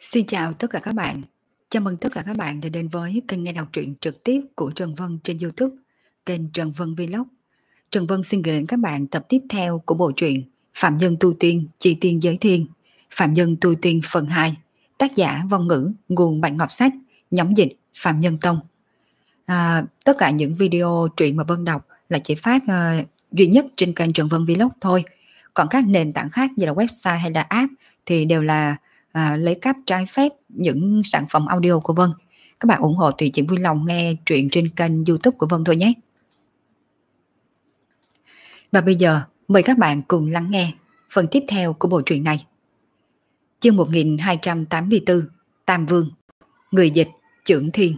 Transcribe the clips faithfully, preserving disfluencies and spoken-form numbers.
Xin chào tất cả các bạn. Chào mừng tất cả các bạn đã đến với kênh nghe đọc truyện trực tiếp của Trần Vân trên YouTube, kênh Trần Vân Vlog. Trần Vân xin gửi đến các bạn tập tiếp theo của bộ truyện Phạm Nhân Tu Tiên, Chi Tiên Giới Thiên, Phạm Nhân Tu Tiên phần hai, tác giả Vong Ngữ, nguồn Bạch Ngọc Sách, nhóm dịch Phạm Nhân Tông. À, tất cả những video truyện mà Vân đọc là chỉ phát uh, duy nhất trên kênh Trần Vân Vlog thôi. Còn các nền tảng khác như là website hay là app thì đều là À, lấy cắp trái phép những sản phẩm audio của Vân. Các bạn ủng hộ thì chỉ vui lòng nghe truyện trên kênh YouTube của Vân thôi nhé. Và bây giờ mời các bạn cùng lắng nghe phần tiếp theo của bộ truyện này. Chương một nghìn hai trăm tám mươi tư, Tam Vương. Người dịch Chưởng Thiên.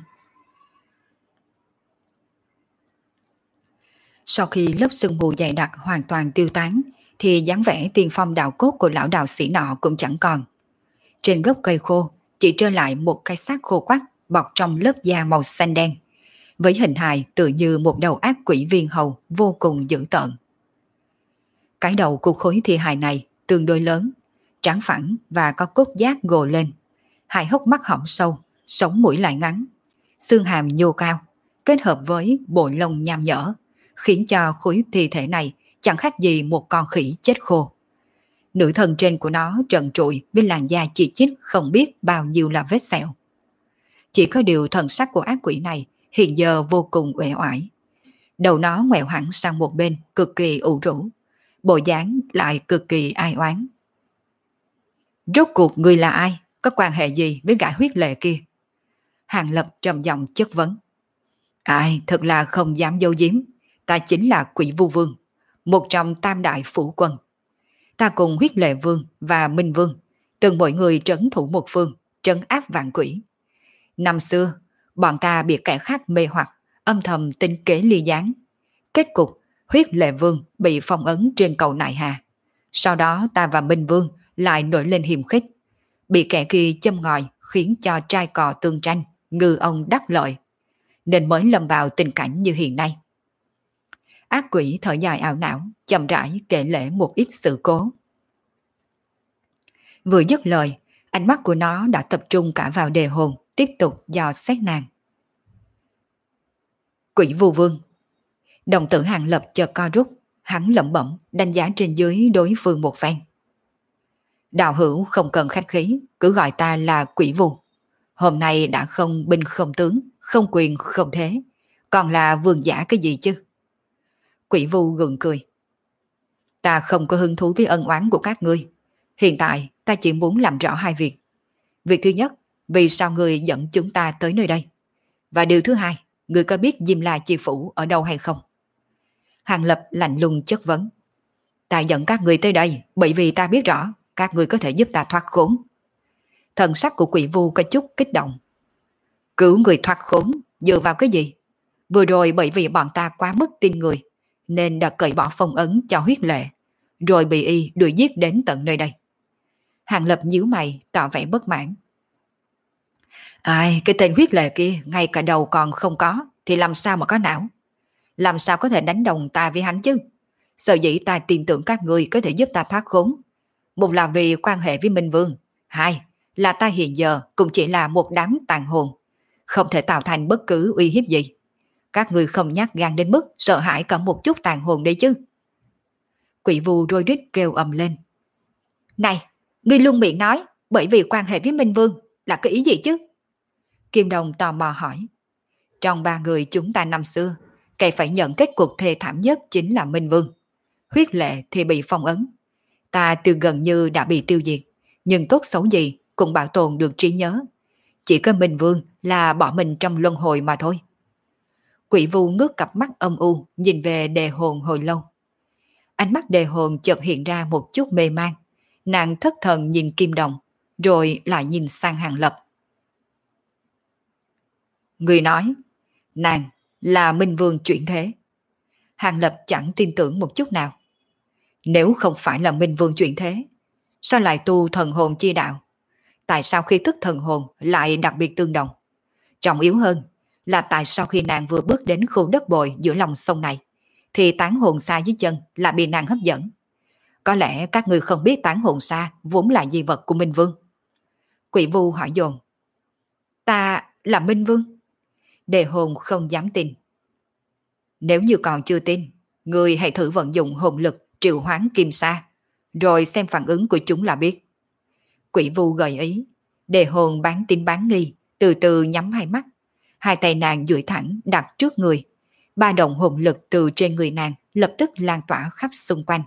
Sau khi lớp sương mù dày đặc hoàn toàn tiêu tán thì dáng vẻ tiền phong đạo cốt của lão đạo sĩ nọ cũng chẳng còn. Trên gốc cây khô chỉ trơ lại một cái xác khô quắt bọc trong lớp da màu xanh đen, với hình hài tựa như một đầu ác quỷ viên hầu vô cùng dữ tợn. Cái đầu của khối thi hài này tương đối lớn, trắng phẳng và có cốt giác gồ lên, hai hốc mắt hõm sâu, sống mũi lại ngắn, xương hàm nhô cao, kết hợp với bộ lông nham nhở, khiến cho khối thi thể này chẳng khác gì một con khỉ chết khô. Nửa thân trên của nó trần trụi với làn da chi chít không biết bao nhiêu là vết sẹo. Chỉ có điều thần sắc của ác quỷ này hiện giờ vô cùng uể oải. Đầu nó ngoẹo hẳn sang một bên cực kỳ ủ rũ, bộ dáng lại cực kỳ ai oán. Rốt cuộc người là ai? Có quan hệ gì với gã huyết lệ kia? Hàng Lập trầm giọng chất vấn. Ai, thật là không dám giấu giếm. Ta chính là Quỷ Vu Vương, một trong tam đại phủ quân. Ta cùng huyết lệ vương và minh vương từng mỗi người trấn thủ một phương, trấn áp vạn quỷ. Năm xưa bọn ta bị kẻ khác mê hoặc, âm thầm tính kế ly gián. Kết cục huyết lệ vương bị phong ấn trên cầu Nại Hà. Sau đó ta và minh vương lại nổi lên hiềm khích, bị kẻ kia châm ngòi khiến cho trai cò tương tranh, ngư ông đắc lợi, nên mới lâm vào tình cảnh như hiện nay. Ác quỷ thở dài ảo não, chậm rãi kể lể một ít sự cố. Vừa dứt lời, ánh mắt của nó đã tập trung cả vào đề hồn, tiếp tục dò xét nàng. Quỷ Vu Vương. Đồng tử Hàng Lập chợt co rút, hắn lẩm bẩm đánh giá trên dưới đối phương một phen. Đạo hữu không cần khách khí, cứ gọi ta là Quỷ Vu. Hôm nay đã không binh không tướng, không quyền không thế, còn là vương giả cái gì chứ? Quỷ Vu gượng cười. Ta không có hứng thú với ân oán của các ngươi. Hiện tại ta chỉ muốn làm rõ hai việc. Việc thứ nhất, vì sao ngươi dẫn chúng ta tới nơi đây? Và điều thứ hai, ngươi có biết Diêm La Chi Phủ ở đâu hay không? Hàng Lập lạnh lùng chất vấn. Ta dẫn các ngươi tới đây bởi vì ta biết rõ các ngươi có thể giúp ta thoát khốn. Thần sắc của Quỷ Vu có chút kích động. Cứu người thoát khốn dựa vào cái gì? Vừa rồi bởi vì bọn ta quá mức tin người, nên đã cởi bỏ phong ấn cho huyết lệ, rồi bị y đuổi giết đến tận nơi đây. Hàng Lập nhíu mày tỏ vẻ bất mãn. Ai, cái tên huyết lệ kia ngay cả đầu còn không có thì làm sao mà có não? Làm sao có thể đánh đồng ta với hắn chứ? Sở dĩ ta tin tưởng các người có thể giúp ta thoát khốn. Một là vì quan hệ với Minh Vương, hai là ta hiện giờ cũng chỉ là một đám tàn hồn, không thể tạo thành bất cứ uy hiếp gì. Các người không nhát gan đến mức sợ hãi cả một chút tàn hồn đấy chứ? Quỷ Vu rối rít kêu ầm lên. Này, ngươi luôn miệng nói bởi vì quan hệ với Minh Vương là cái ý gì chứ? Kim Đồng tò mò hỏi. Trong ba người chúng ta năm xưa, kẻ phải nhận kết cục thê thảm nhất chính là Minh Vương. Huyết lệ thì bị phong ấn. Ta từ gần như đã bị tiêu diệt, nhưng tốt xấu gì cũng bảo tồn được trí nhớ. Chỉ có Minh Vương là bỏ mình trong luân hồi mà thôi. Quỷ Vu ngước cặp mắt âm u nhìn về đề hồn hồi lâu. Ánh mắt đề hồn chợt hiện ra một chút mê man. Nàng thất thần nhìn Kim Đồng, rồi lại nhìn sang Hàng Lập. Người nói, nàng là Minh Vương chuyển thế. Hàng Lập chẳng tin tưởng một chút nào. Nếu không phải là Minh Vương chuyển thế, sao lại tu thần hồn chi đạo? Tại sao khi thức thần hồn lại đặc biệt tương đồng? Trọng yếu hơn là tại sao khi nàng vừa bước đến khu đất bồi giữa lòng sông này, thì tán hồn xa dưới chân là bị nàng hấp dẫn. Có lẽ các người không biết tán hồn xa vốn là di vật của Minh Vương. Quỷ Vu hỏi dồn. Ta là Minh Vương. Đề hồn không dám tin. Nếu như còn chưa tin, người hãy thử vận dụng hồn lực triệu hoán kim sa, rồi xem phản ứng của chúng là biết. Quỷ Vu gợi ý. Đề hồn bán tin bán nghi, từ từ nhắm hai mắt. Hai tay nàng duỗi thẳng đặt trước người. Ba động hồn lực từ trên người nàng lập tức lan tỏa khắp xung quanh.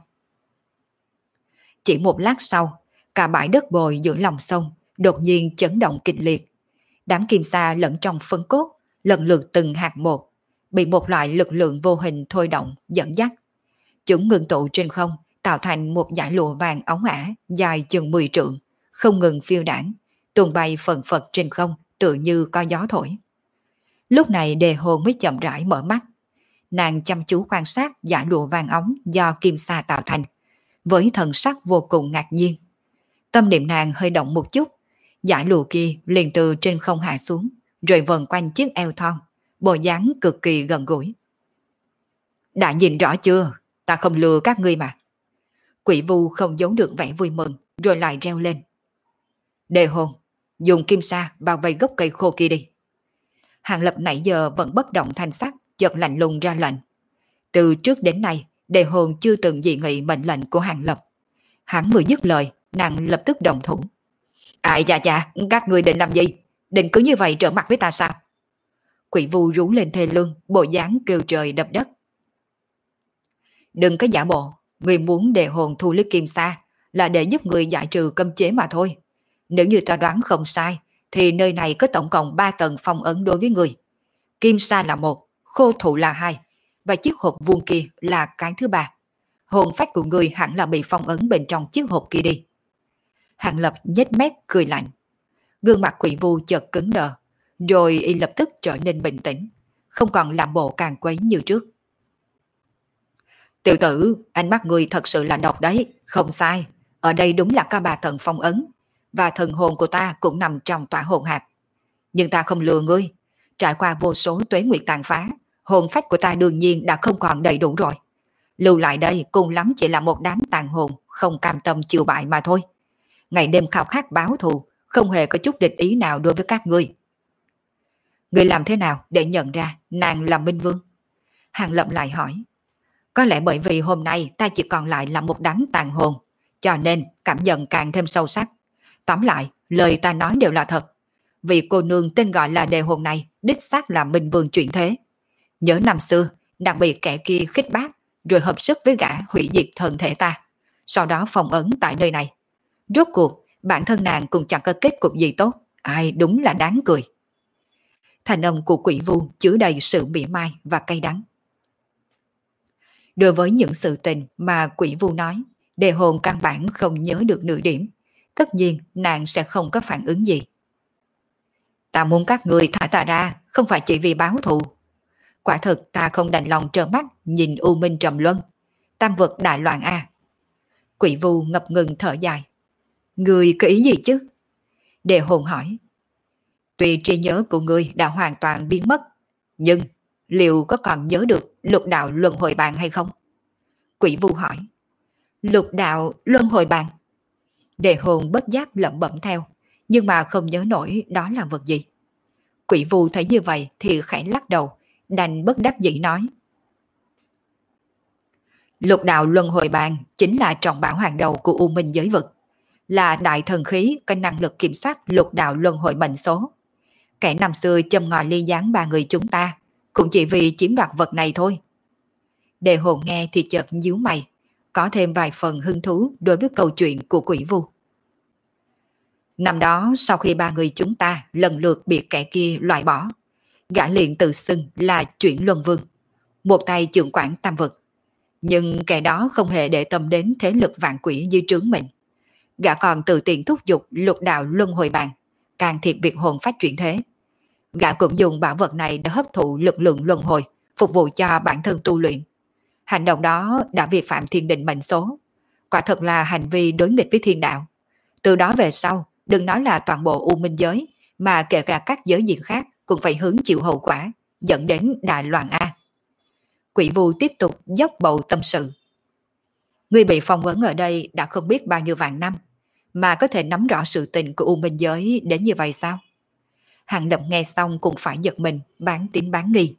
Chỉ một lát sau, cả bãi đất bồi giữa lòng sông đột nhiên chấn động kịch liệt. Đám kim sa lẫn trong phân cốt, lần lượt từng hạt một, bị một loại lực lượng vô hình thôi động, dẫn dắt. Chúng ngưng tụ trên không, tạo thành một dải lụa vàng óng ả dài chừng mười trượng, không ngừng phiêu đảng, tuôn bay phần phật trên không, tựa như có gió thổi. Lúc này Đề hồn mới chậm rãi mở mắt. Nàng chăm chú quan sát dải lụa vàng óng do kim sa tạo thành, với thần sắc vô cùng ngạc nhiên. Tâm niệm nàng hơi động một chút, dải lụa kia liền từ trên không hạ xuống, rồi vần quanh chiếc eo thon, bộ dáng cực kỳ gần gũi. Đã nhìn rõ chưa, ta không lừa các ngươi mà. Quỷ Vu không giấu được vẻ vui mừng, rồi lại reo lên. Đề hồn, dùng kim sa bao vây gốc cây khô kia đi. Hàng Lập nãy giờ vẫn bất động thanh sắc, chợt lạnh lùng ra lệnh. Từ trước đến nay, Đề hồn chưa từng dị nghị mệnh lệnh của Hàng Lập. Hắn vừa dứt lời, nàng lập tức đồng thủ. Ai chà chà, các ngươi định làm gì? Định cứ như vậy trở mặt với ta sao? Quỷ Vu rú lên thê lương, bộ dáng kêu trời đập đất. Đừng có giả bộ, người muốn Đề hồn thu lấy kim sa là để giúp người giải trừ cấm chế mà thôi. Nếu như ta đoán không sai, thì nơi này có tổng cộng ba tầng phong ấn đối với người. Kim sa là một, khô thụ là hai, và chiếc hộp vuông kia là cái thứ ba. Hồn phách của người hẳn là bị phong ấn bên trong chiếc hộp kia đi. Hàng Lập nhếch mép cười lạnh. Gương mặt Quỷ Vu chợt cứng đờ, rồi y lập tức trở nên bình tĩnh, không còn làm bộ càng quấy như trước. Tiểu tử, ánh mắt người thật sự là độc đấy, không sai. Ở đây đúng là có ba tầng phong ấn, và thần hồn của ta cũng nằm trong tỏa hồn hạp. Nhưng ta không lừa ngươi, trải qua vô số tuế nguyệt tàn phá, hồn phách của ta đương nhiên đã không còn đầy đủ rồi. Lưu lại đây cùng lắm chỉ là một đám tàn hồn không cam tâm chịu bại mà thôi. Ngày đêm khao khát báo thù, không hề có chút địch ý nào đối với các ngươi. Ngươi làm thế nào để nhận ra nàng là Minh Vương? Hàng Lập lại hỏi. Có lẽ bởi vì hôm nay ta chỉ còn lại là một đám tàn hồn, cho nên cảm nhận càng thêm sâu sắc. Tóm lại, lời ta nói đều là thật. Vì cô nương tên gọi là Đề hồn này đích xác là Minh Vương chuyển thế. Nhớ năm xưa, nàng bị kẻ kia khích bác, rồi hợp sức với gã hủy diệt thân thể ta, sau đó phong ấn tại nơi này. Rốt cuộc, bản thân nàng cũng chẳng có kết cục gì tốt, ai đúng là đáng cười. Thành âm của Quỷ Vu chứa đầy sự mỉa mai và cay đắng. Đối với những sự tình mà Quỷ Vu nói, Đề hồn căn bản không nhớ được nửa điểm, tất nhiên nàng sẽ không có phản ứng gì. Ta muốn các người thả ta ra, không phải chỉ vì báo thù. Quả thực ta không đành lòng trơ mắt nhìn U Minh trầm luân, tam vực đại loạn a. Quỷ Vu ngập ngừng thở dài. Người có ý gì chứ? Đề hồn hỏi. Tuy trí nhớ của ngươi đã hoàn toàn biến mất, nhưng liệu có còn nhớ được lục đạo luân hồi bàn hay không? Quỷ Vu hỏi. Lục đạo luân hồi bàn? Đề hồn bất giác lẩm bẩm theo, nhưng mà không nhớ nổi đó là vật gì. Quỷ Vu thấy như vậy thì khẽ lắc đầu, đành bất đắc dĩ nói. Lục đạo luân hồi bàn chính là trọng bảo hàng đầu của U Minh giới vực, là đại thần khí có năng lực kiểm soát lục đạo luân hồi mệnh số. Kẻ năm xưa châm ngòi ly gián ba người chúng ta cũng chỉ vì chiếm đoạt vật này thôi. Đề hồn nghe thì chợt nhíu mày, có thêm vài phần hứng thú đối với câu chuyện của Quỷ Vu. Năm đó sau khi ba người chúng ta lần lượt bị kẻ kia loại bỏ, gã liền tự xưng là Chuyển Luân Vương, một tay trưởng quản tam vực. Nhưng kẻ đó không hề để tâm đến thế lực vạn quỷ dưới trướng mình. Gã còn tự tiện thúc giục lục đạo luân hồi bàn, can thiệp việc hồn phách chuyển thế. Gã cũng dùng bảo vật này để hấp thụ lực lượng luân hồi, phục vụ cho bản thân tu luyện. Hành động đó đã vi phạm thiên định mệnh số, quả thật là hành vi đối nghịch với thiên đạo. Từ đó về sau, đừng nói là toàn bộ U Minh giới, mà kể cả các giới diện khác cũng phải hứng chịu hậu quả, dẫn đến đại loạn A. Quỷ Vu tiếp tục dốc bầu tâm sự. Ngươi bị phong ấn ở đây đã không biết bao nhiêu vạn năm, mà có thể nắm rõ sự tình của U Minh Giới đến như vậy sao? Hàng Lập nghe xong cũng phải giật mình, bán tín bán nghi.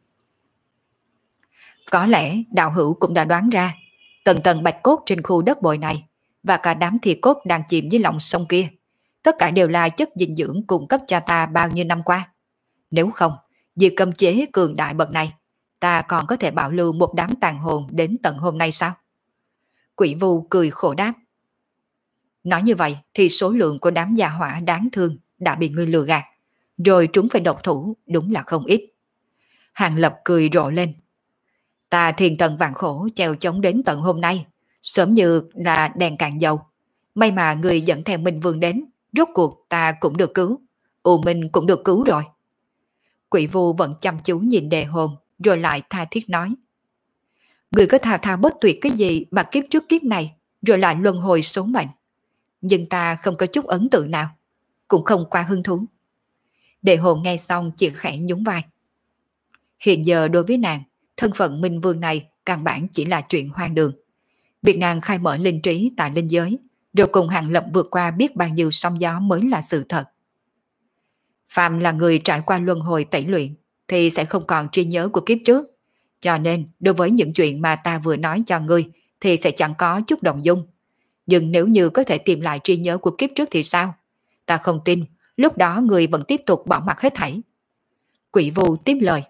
Có lẽ đạo hữu cũng đã đoán ra, tầng tầng bạch cốt trên khu đất bội này và cả đám thi cốt đang chìm dưới lòng sông kia, tất cả đều là chất dinh dưỡng cung cấp cho ta bao nhiêu năm qua. Nếu không, vì cấm chế cường đại bậc này, ta còn có thể bảo lưu một đám tàn hồn đến tận hôm nay sao? Quỷ Vu cười khổ đáp. Nói như vậy thì số lượng của đám gia hỏa đáng thương đã bị ngươi lừa gạt, rồi trúng phải độc thủ đúng là không ít. Hàng Lập cười rộ lên. Ta thiền tận vạn khổ treo chống đến tận hôm nay, sớm như là đèn cạn dầu. May mà người dẫn theo Minh Vương đến, rốt cuộc ta cũng được cứu, U Minh cũng được cứu rồi. Quỷ Vu vẫn chăm chú nhìn đề hồn, rồi lại tha thiết nói. Người có thao thao bất tuyệt cái gì mà kiếp trước kiếp này, rồi lại luân hồi số mệnh. Nhưng ta không có chút ấn tượng nào, cũng không quá hứng thú. Đề hồn nghe xong chỉ khẽ nhún vai. Hiện giờ đối với nàng, thân phận Minh Vương này căn bản chỉ là chuyện hoang đường. Việc nàng khai mở linh trí tại linh giới, rồi cùng Hàng Lập vượt qua biết bao nhiêu sóng gió mới là sự thật. Phạm là người trải qua luân hồi tẩy luyện, thì sẽ không còn trí nhớ của kiếp trước. Cho nên, đối với những chuyện mà ta vừa nói cho ngươi, thì sẽ chẳng có chút động dung. Nhưng nếu như có thể tìm lại trí nhớ của kiếp trước thì sao? Ta không tin, lúc đó người vẫn tiếp tục bỏ mặc hết thảy. Quỷ Vu tiếp lời.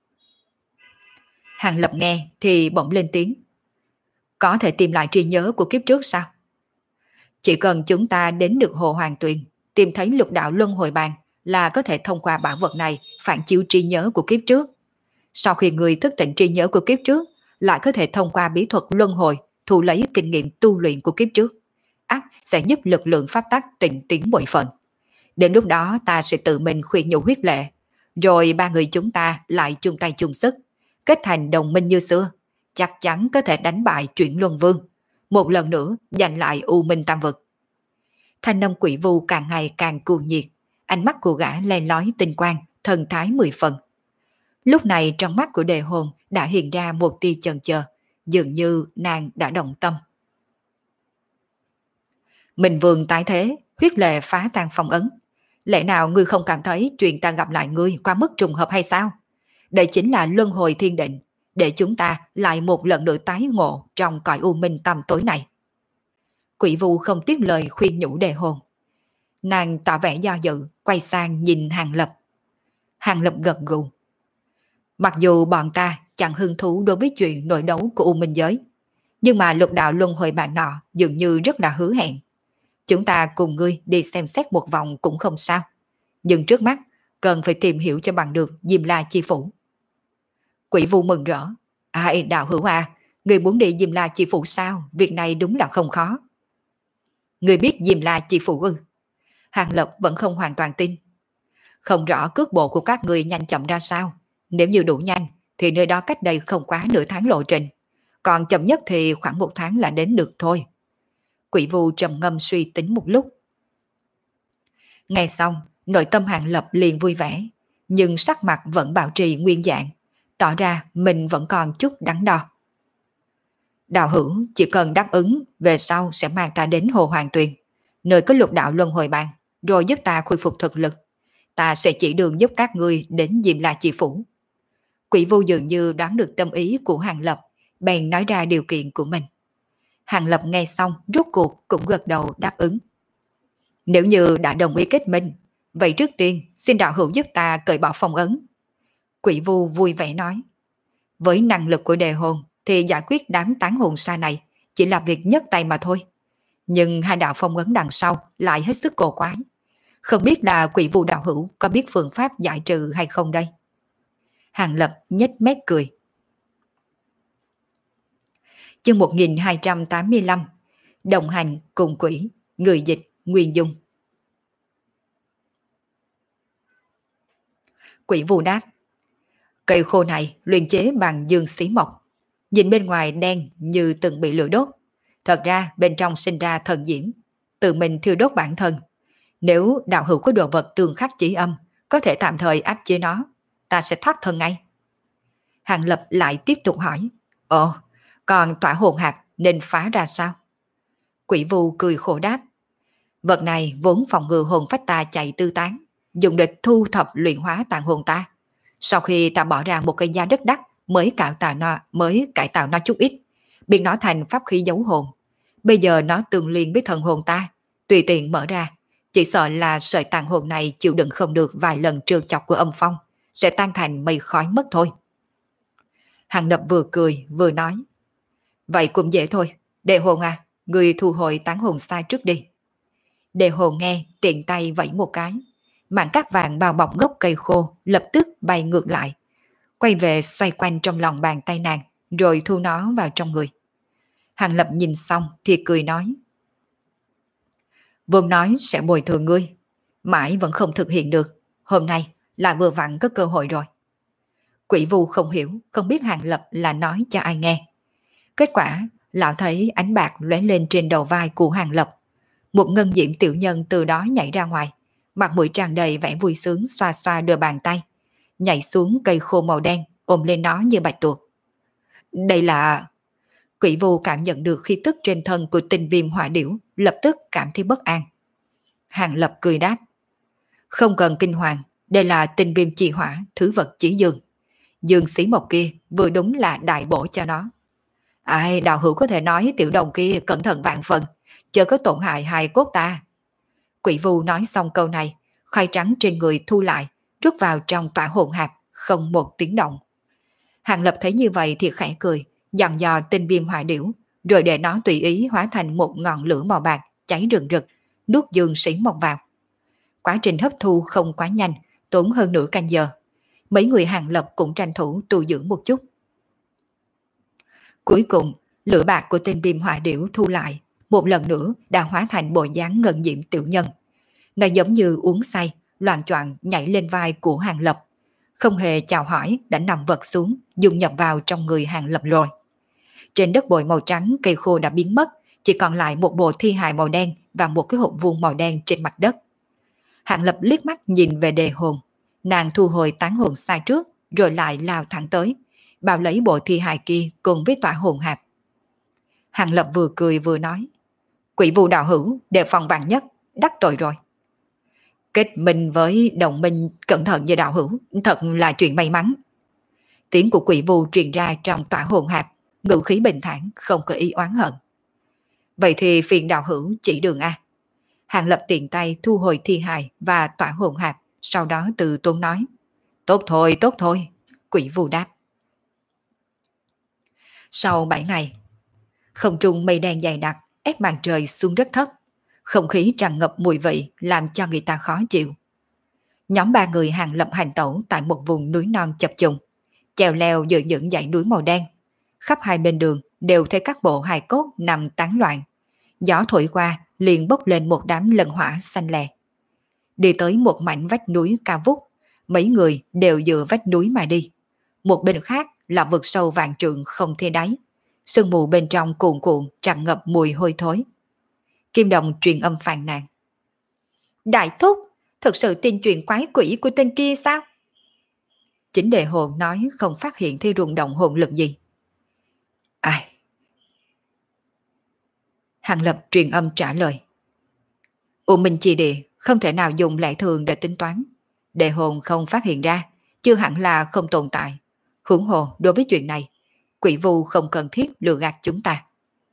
Hàng Lập nghe thì bỗng lên tiếng. Có thể tìm lại trí nhớ của kiếp trước sao? Chỉ cần chúng ta đến được Hồ Hoàng Tuyền, tìm thấy lục đạo luân hồi bàn là có thể thông qua bảo vật này phản chiếu trí nhớ của kiếp trước. Sau khi người thức tỉnh trí nhớ của kiếp trước, lại có thể thông qua bí thuật luân hồi thu lấy kinh nghiệm tu luyện của kiếp trước. Ác sẽ giúp lực lượng pháp tắc tịnh tiến bội phận. Đến lúc đó ta sẽ tự mình khuyên nhủ huyết lệ, rồi ba người chúng ta lại chung tay chung sức, kết thành đồng minh như xưa, chắc chắn có thể đánh bại Chuyển Luân Vương, một lần nữa giành lại U Minh Tam Vực. Thanh âm Quỷ Vu càng ngày càng cuồng nhiệt, ánh mắt của gã le lói tinh quang, thần thái mười phần. Lúc này trong mắt của đề hồn đã hiện ra một tia chần chờ, dường như nàng đã động tâm. Minh Vương tái thế, huyết lệ phá tan phong ấn. Lẽ nào ngươi không cảm thấy chuyện ta gặp lại ngươi qua mức trùng hợp hay sao? Đây chính là luân hồi thiên định, để chúng ta lại một lần nữa tái ngộ trong cõi u minh tăm tối này. Quỷ Vu không tiếc lời khuyên nhủ đề hồn. Nàng tỏ vẻ do dự, quay sang nhìn Hàng Lập. Hàng Lập gật gù. Mặc dù bọn ta chẳng hứng thú đối với chuyện nội đấu của U Minh Giới, nhưng mà lục đạo luân hồi bạn nọ dường như rất là hứa hẹn. Chúng ta cùng ngươi đi xem xét một vòng cũng không sao. Nhưng trước mắt, cần phải tìm hiểu cho bằng được Diêm La Chi Phủ. Quỷ Vu mừng rỡ. Ai đạo hữu à, người muốn đi Diêm La Chi Phủ sao? Việc này đúng là không khó. Người biết Diêm La Chi Phủ ư? Hàng Lập vẫn không hoàn toàn tin. Không rõ cước bộ của các người nhanh chậm ra sao. Nếu như đủ nhanh, thì nơi đó cách đây không quá nửa tháng lộ trình. Còn chậm nhất thì khoảng một tháng là đến được thôi. Quỷ Vu trầm ngâm suy tính một lúc. Nghe xong, nội tâm Hàng Lập liền vui vẻ, nhưng sắc mặt vẫn bảo trì nguyên dạng, tỏ ra mình vẫn còn chút đắn đo. Đạo hữu chỉ cần đáp ứng, về sau sẽ mang ta đến Hồ Hoàng Tuyền, nơi có lục đạo luân hồi bàn, rồi giúp ta khôi phục thực lực. Ta sẽ chỉ đường giúp các ngươi đến Diêm La Chi Phủ. Quỷ Vu dường như đoán được tâm ý của Hàng Lập, bèn nói ra điều kiện của mình. Hàng Lập nghe xong rốt cuộc cũng gật đầu đáp ứng. Nếu như đã đồng ý kết minh, vậy trước tiên xin đạo hữu giúp ta cởi bỏ phong ấn. Quỷ Vu vui vẻ nói. Với năng lực của đề hồn thì giải quyết đám tán hồn xa này chỉ là việc nhấc tay mà thôi. Nhưng hai đạo phong ấn đằng sau lại hết sức cổ quái. Không biết là Quỷ Vu đạo hữu có biết phương pháp giải trừ hay không đây? Hàng Lập nhếch mép cười. Chương một nghìn hai trăm tám mươi lăm. Đồng hành cùng quỷ, người dịch Nguyên Dung. Quỷ Vu đáp. Cây khô này luyện chế bằng dương xí mộc, nhìn bên ngoài đen như từng bị lửa đốt, thật ra bên trong sinh ra thần diễm, tự mình thiêu đốt bản thân. Nếu đạo hữu có đồ vật tương khắc chỉ âm, có thể tạm thời áp chế nó, ta sẽ thoát thân ngay. Hàng Lập lại tiếp tục hỏi. Ồ, còn tỏa hồn hạt nên phá ra sao? Quỷ Vu cười khổ đáp. Vật này vốn phòng ngừa hồn phách ta chạy tư tán, dùng để thu thập luyện hóa tàn hồn ta. Sau khi ta bỏ ra một cái giá rất đắt mới cải tạo nó, mới cải tạo nó chút ít, biến nó thành pháp khí giấu hồn. Bây giờ nó tương liên với thần hồn ta, tùy tiện mở ra, chỉ sợ là sợi tàn hồn này chịu đựng không được vài lần trêu chọc của âm phong, sẽ tan thành mây khói mất thôi. Hàng Lập vừa cười vừa nói, vậy cũng dễ thôi, Đề Hồn à, người thu hồi tán hồn sai trước đi. Đề Hồn nghe, tiện tay vẫy một cái, mảng cát vàng bao bọc gốc cây khô lập tức bay ngược lại, quay về xoay quanh trong lòng bàn tay nàng, rồi thu nó vào trong người. Hàng Lập nhìn xong thì cười nói, vốn nói sẽ bồi thường ngươi, mãi vẫn không thực hiện được, hôm nay là vừa vặn có cơ hội rồi. Quỷ Vu không hiểu, không biết Hàng Lập là nói cho ai nghe. Kết quả, lão thấy ánh bạc lóe lên trên đầu vai của Hàng Lập. Một ngân diễm tiểu nhân từ đó nhảy ra ngoài, mặt mũi tràn đầy vẻ vui sướng xoa xoa đôi bàn tay, nhảy xuống cây khô màu đen, ôm lên nó như bạch tuộc. Đây là... Quỷ Vu cảm nhận được khí tức trên thân của tinh viêm hỏa điểu, lập tức cảm thấy bất an. Hàng Lập cười đáp, không cần kinh hoàng, đây là tinh viêm chi hỏa, thứ vật chỉ dương. Dương xí mộc kia vừa đúng là đại bổ cho nó. Ai, đạo hữu có thể nói tiểu đồng kia cẩn thận vạn phần, chớ có tổn hại hài cốt ta. Quỷ Vu nói xong câu này, khoai trắng trên người thu lại, rút vào trong tỏa hồn hạp, không một tiếng động. Hàng Lập thấy như vậy thì khẽ cười, dặn dò tinh viêm hỏa điểu, rồi để nó tùy ý hóa thành một ngọn lửa màu bạc cháy rừng rực, nuốt dương sĩ mộc vào. Quá trình hấp thu không quá nhanh, tốn hơn nửa canh giờ. Mấy người Hàng Lập cũng tranh thủ tu dưỡng một chút. Cuối cùng, lửa bạc của tinh viêm hỏa điểu thu lại, một lần nữa đã hóa thành bộ dáng ngân diễm tiểu nhân. Nó giống như uống say, loạn choạng nhảy lên vai của Hàng Lập, không hề chào hỏi đã nằm vật xuống, dung nhập vào trong người Hàng Lập rồi. Trên đất bụi màu trắng, cây khô đã biến mất, chỉ còn lại một bộ thi hài màu đen và một cái hộp vuông màu đen trên mặt đất. Hàng Lập liếc mắt nhìn về Đề Hồn, nàng thu hồi tán hồn sai trước, rồi lại lao thẳng tới, bao lấy bộ thi hài kia cùng với tỏa hồn hạp. Hàng Lập vừa cười vừa nói, Quỷ Vu đạo hữu đề phòng vạn nhất, đắc tội rồi. Kết minh với đồng minh cẩn thận như đạo hữu, thật là chuyện may mắn. Tiếng của Quỷ Vu truyền ra trong tỏa hồn hạp, ngữ khí bình thản, không có ý oán hận. Vậy thì phiền đạo hữu chỉ đường a. Hàng Lập tiện tay thu hồi thi hài và tỏa hồn hạp, sau đó từ tốn nói, tốt thôi, tốt thôi. Quỷ Vu đáp. Sau bảy ngày, không trung mây đen dày đặc, ép màn trời xuống rất thấp, không khí tràn ngập mùi vị làm cho người ta khó chịu. Nhóm ba người Hàng Lập hành tẩu tại một vùng núi non chập trùng, chèo leo giữa những dãy núi màu đen. Khắp hai bên đường đều thấy các bộ hài cốt nằm tán loạn. Gió thổi qua liền bốc lên một đám lân hỏa xanh lè. Đi tới một mảnh vách núi cao vút, mấy người đều dựa vách núi mà đi. Một bên khác là vực sâu vạn trượng không thể đáy, sương mù bên trong cuồn cuộn tràn ngập mùi hôi thối. Kim Đồng truyền âm phàn nàn, đại thúc, thực sự tin chuyện quái quỷ của tên kia sao? Chính Đề Hồn nói không phát hiện thấy rung động hồn lực gì. Ai? Hàng Lập truyền âm trả lời, U Minh Chi Địa không thể nào dùng lẽ thường để tính toán. Đề Hồn không phát hiện ra, chưa hẳn là không tồn tại. Huống hồ đối với chuyện này, Quỷ Vu không cần thiết lừa gạt chúng ta.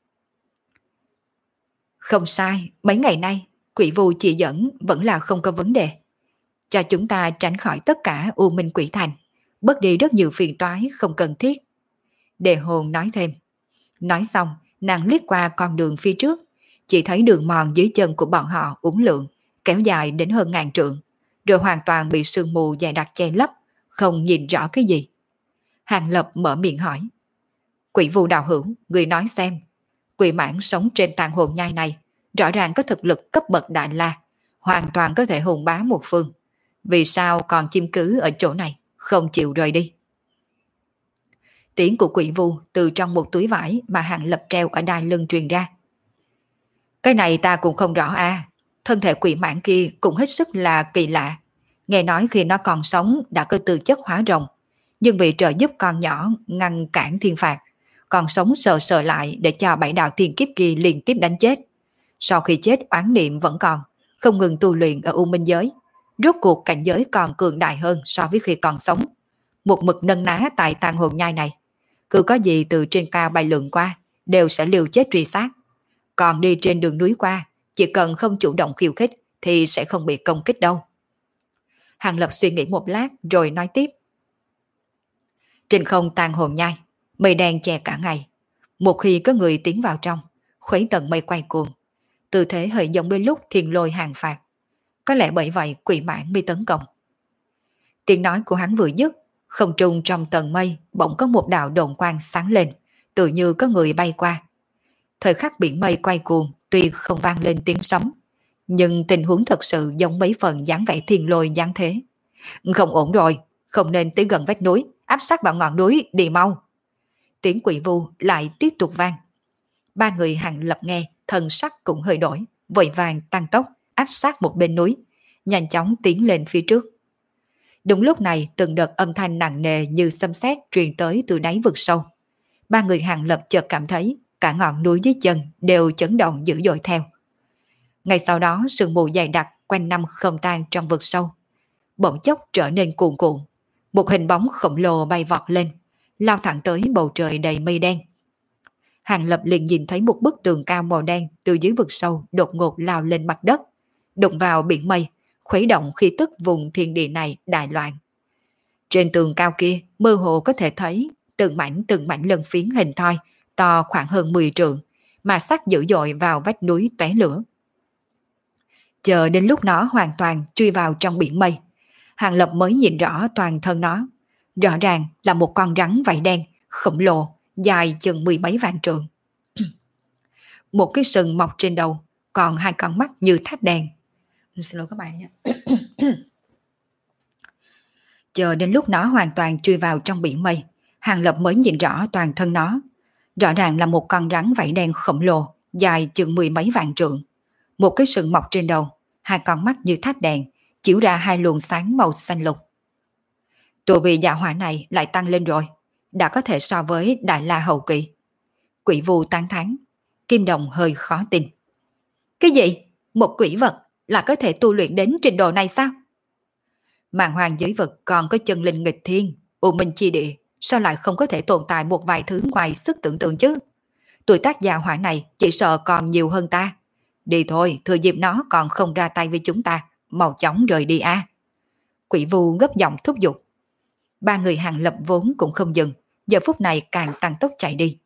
Không sai, mấy ngày nay Quỷ Vu chỉ dẫn vẫn là không có vấn đề, cho chúng ta tránh khỏi tất cả U Minh Quỷ Thành, bớt đi rất nhiều phiền toái không cần thiết. Đề Hồn nói thêm. Nói xong, nàng liếc qua con đường phía trước, chỉ thấy đường mòn dưới chân của bọn họ uốn lượn, kéo dài đến hơn ngàn trượng, rồi hoàn toàn bị sương mù dày đặc che lấp, không nhìn rõ cái gì. Hàng Lập mở miệng hỏi, Quỷ Vu đạo hữu, người nói xem, quỷ mãn sống trên tàn hồn nhai này, rõ ràng có thực lực cấp bậc đại la, hoàn toàn có thể hùng bá một phương. Vì sao còn chiếm cứ ở chỗ này, không chịu rời đi? Tiếng của Quỷ Vu từ trong một túi vải mà Hàng Lập treo ở đai lưng truyền ra. Cái này ta cũng không rõ a. Thân thể quỷ mãn kia cũng hết sức là kỳ lạ. Nghe nói khi nó còn sống đã có tư chất hóa rồng, nhưng vì trợ giúp con nhỏ ngăn cản thiên phạt, còn sống sờ sờ lại để cho bảy đạo thiên kiếp kia liên tiếp đánh chết. Sau khi chết oán niệm vẫn còn, không ngừng tu luyện ở U Minh giới. Rốt cuộc cảnh giới còn cường đại hơn so với khi còn sống. Một mực nâng ná tại tàn hồn nhai này. Cứ có gì từ trên cao bay lượn qua, đều sẽ liều chết truy sát. Còn đi trên đường núi qua, chỉ cần không chủ động khiêu khích thì sẽ không bị công kích đâu. Hàng Lập suy nghĩ một lát rồi nói tiếp. Trên không tàn hồn nhai, mây đen che cả ngày. Một khi có người tiến vào trong, khuấy tầng mây quay cuồng. Tư thế hơi giống với lúc thiên lôi hàng phạt. Có lẽ bởi vậy quỷ mãn mới tấn công. Tiếng nói của hắn vừa dứt, không trung trong tầng mây bỗng có một đạo đồn quang sáng lên, tự như có người bay qua. Thời khắc biển mây quay cuồng, tuy không vang lên tiếng sấm, nhưng tình huống thật sự giống mấy phần dáng vẻ thiên lôi dáng thế. Không ổn rồi, không nên tới gần vách núi, áp sát vào ngọn núi, đi mau. Tiếng quỷ vu lại tiếp tục vang. Ba người Hàng Lập nghe, thần sắc cũng hơi đổi, vội vàng tăng tốc, áp sát một bên núi, nhanh chóng tiến lên phía trước. Đúng lúc này, từng đợt âm thanh nặng nề như xâm sét truyền tới từ đáy vực sâu. Ba người Hàng Lập chợt cảm thấy cả ngọn núi dưới chân đều chấn động dữ dội theo. Ngay sau đó, sương mù dày đặc quanh năm không tan trong vực sâu bỗng chốc trở nên cuồn cuộn. Một hình bóng khổng lồ bay vọt lên, lao thẳng tới bầu trời đầy mây đen. Hàng Lập liền nhìn thấy một bức tường cao màu đen từ dưới vực sâu đột ngột lao lên mặt đất, đụng vào biển mây, khuấy động khí tức vùng thiên địa này đại loạn. Trên tường cao kia, mơ hồ có thể thấy từng mảnh từng mảnh lân phiến hình thoi, to khoảng hơn mười trượng, mà sắc dữ dội vào vách núi tóe lửa. Chờ đến lúc nó hoàn toàn chui vào trong biển mây, Hàng Lập mới nhìn rõ toàn thân nó. Rõ ràng là một con rắn vảy đen, khổng lồ, dài chừng mười mấy vạn trượng. Một cái sừng mọc trên đầu, còn hai con mắt như tháp đèn. Xin lỗi các bạn nhé. Chờ đến lúc nó hoàn toàn chui vào trong biển mây, Hàng Lập mới nhìn rõ toàn thân nó. Rõ ràng là một con rắn vảy đen khổng lồ, dài chừng mười mấy vạn trượng. Một cái sừng mọc trên đầu, hai con mắt như tháp đèn, chiếu ra hai luồng sáng màu xanh lục. Tu vi dạ hỏa này lại tăng lên rồi, đã có thể so với Đại La hậu kỳ. Quỷ Vu tán thán, Kim Đồng hơi khó tin. Cái gì? Một quỷ vật là có thể tu luyện đến trình độ này sao? Màn hoàng giới vực còn có chân linh nghịch thiên, U Minh chi địa, sao lại không có thể tồn tại một vài thứ ngoài sức tưởng tượng chứ? Tuổi tác dạ hỏa này chỉ sợ còn nhiều hơn ta. Đi thôi, thừa dịp nó còn không ra tay với chúng ta, mau chóng rời đi a. À. Quỷ Vu gấp giọng thúc giục. Ba người Hàng Lập vốn cũng không dừng, giờ phút này càng tăng tốc chạy đi.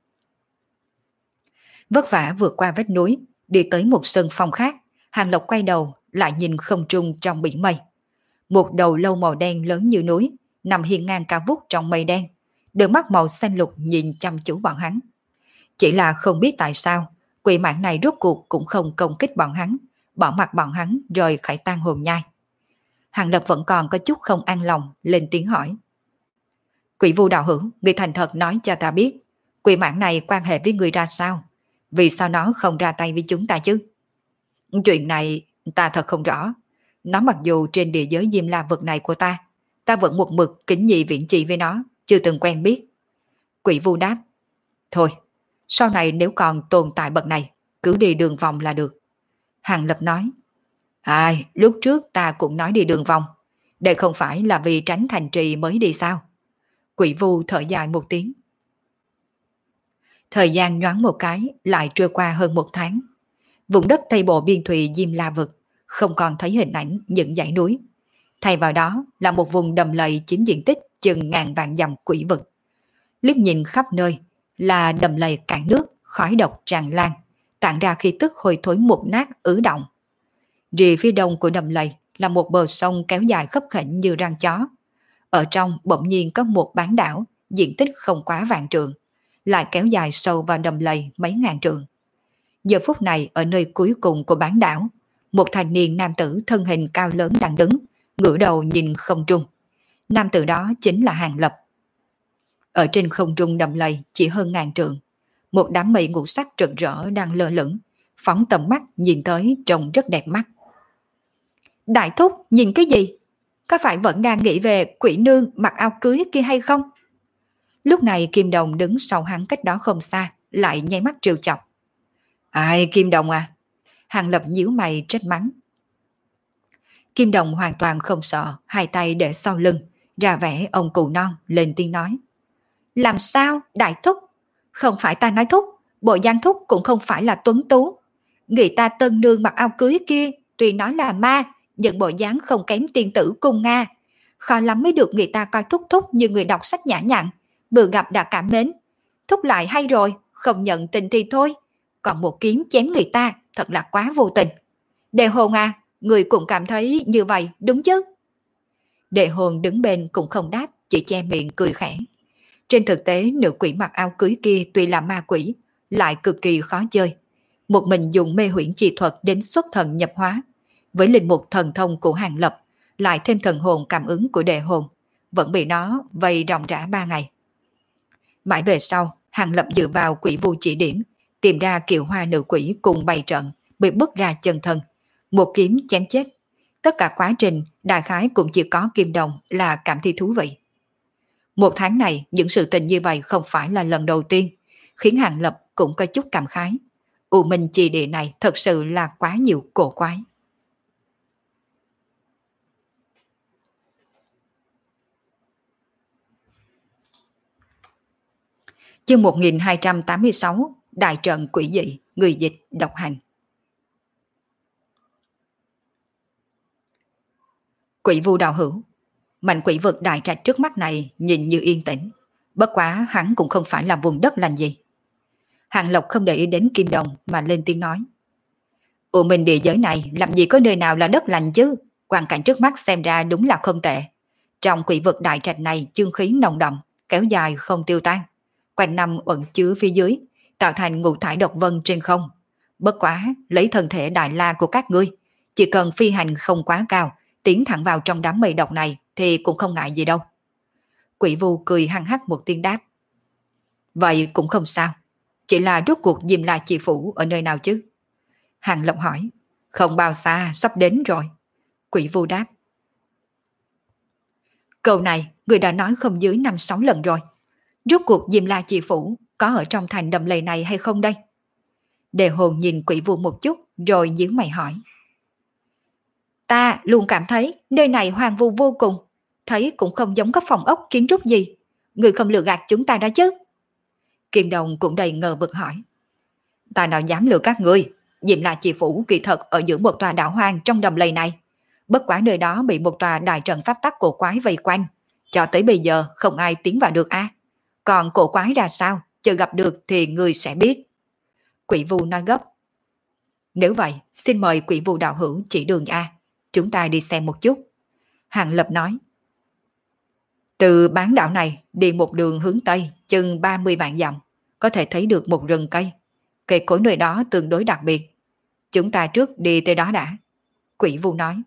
Vất vả vượt qua vách núi, đi tới một sân phong khác, Hàng Lập quay đầu lại nhìn không trung trong biển mây. Một đầu lâu màu đen lớn như núi, nằm hiên ngang cao vút trong mây đen, đôi mắt màu xanh lục nhìn chăm chú bọn hắn. Chỉ là không biết tại sao, quỷ mãn này rốt cuộc cũng không công kích bọn hắn, bỏ mặc bọn hắn rời khỏi tang hồn nhai. Hàng Lập vẫn còn có chút không an lòng, lên tiếng hỏi. Quỷ Vu đạo hữu, người thành thật nói cho ta biết, quỷ mãn này quan hệ với người ra sao? Vì sao nó không ra tay với chúng ta chứ? Chuyện này ta thật không rõ. Nó mặc dù trên địa giới Diêm La vực này của ta, ta vẫn một mực kính nhị viễn chi với nó, chưa từng quen biết. Quỷ Vu đáp. Thôi, sau này nếu còn tồn tại bậc này, cứ đi đường vòng là được. Hàng Lập nói. Ai, lúc trước ta cũng nói đi đường vòng. Đây không phải là vì tránh thành trì mới đi sao? Quỷ Vu thở dài một tiếng. Thời gian nhoáng một cái, lại trôi qua hơn một tháng. Vùng đất Tây Bộ biên thùy Diêm La vực không còn thấy hình ảnh những dãy núi. Thay vào đó là một vùng đầm lầy chiếm diện tích chừng ngàn vạn dặm quỷ vực. Liếc nhìn khắp nơi là đầm lầy cạn nước, khói độc tràn lan, tản ra khí tức hôi thối mục nát ứ động. Rìa phía đông của đầm lầy là một bờ sông kéo dài khấp khểnh như răng chó. Ở trong bỗng nhiên có một bán đảo, diện tích không quá vạn trượng, lại kéo dài sâu vào đầm lầy mấy ngàn trượng. Giờ phút này ở nơi cuối cùng của bán đảo, một thanh niên nam tử thân hình cao lớn đang đứng, ngửa đầu nhìn không trung. Nam tử đó chính là Hàng Lập. Ở trên không trung đầm lầy chỉ hơn ngàn trượng, một đám mây ngũ sắc rực rỡ đang lơ lửng, phóng tầm mắt nhìn tới trông rất đẹp mắt. Đại thúc, nhìn cái gì? Có phải vẫn đang nghĩ về quỷ nương mặc áo cưới kia hay không? Lúc này Kim Đồng đứng sau hắn cách đó không xa, lại nháy mắt trêu chọc. Ai Kim Đồng à? Hàng Lập nhíu mày trách mắng. Kim Đồng hoàn toàn không sợ, hai tay để sau lưng, ra vẻ ông cụ non, lên tiếng nói. Làm sao, đại thúc? Không phải ta nói thúc, bộ Giang thúc cũng không phải là tuấn tú. Người ta tân nương mặc áo cưới kia, tuy nói là ma, nhưng bộ dáng không kém tiên tử cung Nga. Khó lắm mới được người ta coi thúc thúc như người đọc sách nhã nhặn, vừa gặp đã cảm mến. Thúc lại hay rồi, không nhận tình thì thôi. Còn một kiếm chém người ta, thật là quá vô tình. Đề hồn à, người cũng cảm thấy như vậy đúng chứ? Đề hồn đứng bên cũng không đáp, chỉ che miệng cười khẽ. Trên thực tế nữ quỷ mặc áo cưới kia tuy là ma quỷ, lại cực kỳ khó chơi. Một mình dùng mê huyễn chi thuật đến xuất thần nhập hóa. Với linh mục thần thông của Hàng Lập, lại thêm thần hồn cảm ứng của đề hồn, vẫn bị nó vây ròng rã ba ngày. Mãi về sau, Hàng Lập dựa vào quỷ vu chỉ điểm, tìm ra kiều hoa nữ quỷ cùng bày trận, bị bức ra chân thân. Một kiếm chém chết. Tất cả quá trình, đại khái cũng chỉ có Kim Đồng là cảm thấy thú vị. Một tháng này, những sự tình như vậy không phải là lần đầu tiên, khiến Hàng Lập cũng có chút cảm khái. U Minh Chi Địa này thật sự là quá nhiều cổ quái. Chương một nghìn hai trăm tám mươi sáu, Đại trận quỷ dị, người dịch, độc hành. Quỷ vu đạo hữu, mạnh quỷ vực đại trạch trước mắt này nhìn như yên tĩnh, bất quá hắn cũng không phải là vùng đất lành gì. Hàng Lộc không để ý đến Kim Đồng mà lên tiếng nói. U Minh địa giới này làm gì có nơi nào là đất lành chứ, hoàn cảnh trước mắt xem ra đúng là không tệ. Trong quỷ vực đại trạch này chương khí nồng đậm, kéo dài không tiêu tan, quanh năm ẩn chứa phía dưới, tạo thành ngũ thải độc vân trên không. Bất quá, lấy thân thể đại la của các ngươi, chỉ cần phi hành không quá cao, tiến thẳng vào trong đám mây độc này thì cũng không ngại gì đâu. Quỷ vu cười hăng hắc một tiếng đáp. Vậy cũng không sao, chỉ là rốt cuộc Diêm La Chi Phủ ở nơi nào chứ? Hàng Lộc hỏi. Không bao xa, sắp đến rồi. Quỷ vu đáp. Câu này người đã nói không dưới năm sáu lần rồi. Rốt cuộc Diêm La Chi Phủ có ở trong thành đầm lầy này hay không đây? Đề hồn nhìn quỷ vu một chút rồi nhíu mày hỏi. Ta luôn cảm thấy nơi này hoang vu vô cùng, thấy cũng không giống có phòng ốc kiến trúc gì. Người không lừa gạt chúng ta đó chứ? Kim Đồng cũng đầy ngờ vực hỏi. Ta nào dám lừa các ngươi, Diêm La Chi Phủ kỳ thật ở giữa một tòa đảo hoang trong đầm lầy này. Bất quá nơi đó bị một tòa đại trận pháp tắc cổ quái vây quanh, cho tới bây giờ không ai tiến vào được a. À? Còn cổ quái ra sao, chờ gặp được thì ngươi sẽ biết. Quỷ vu nói gấp. Nếu vậy, xin mời quỷ vu đạo hữu chỉ đường a, chúng ta đi xem một chút. Hàng Lập nói. Từ bán đảo này đi một đường hướng Tây chừng ba mươi vạn dặm, có thể thấy được một rừng cây. Cây cối nơi đó tương đối đặc biệt. Chúng ta trước đi tới đó đã. Quỷ vu nói.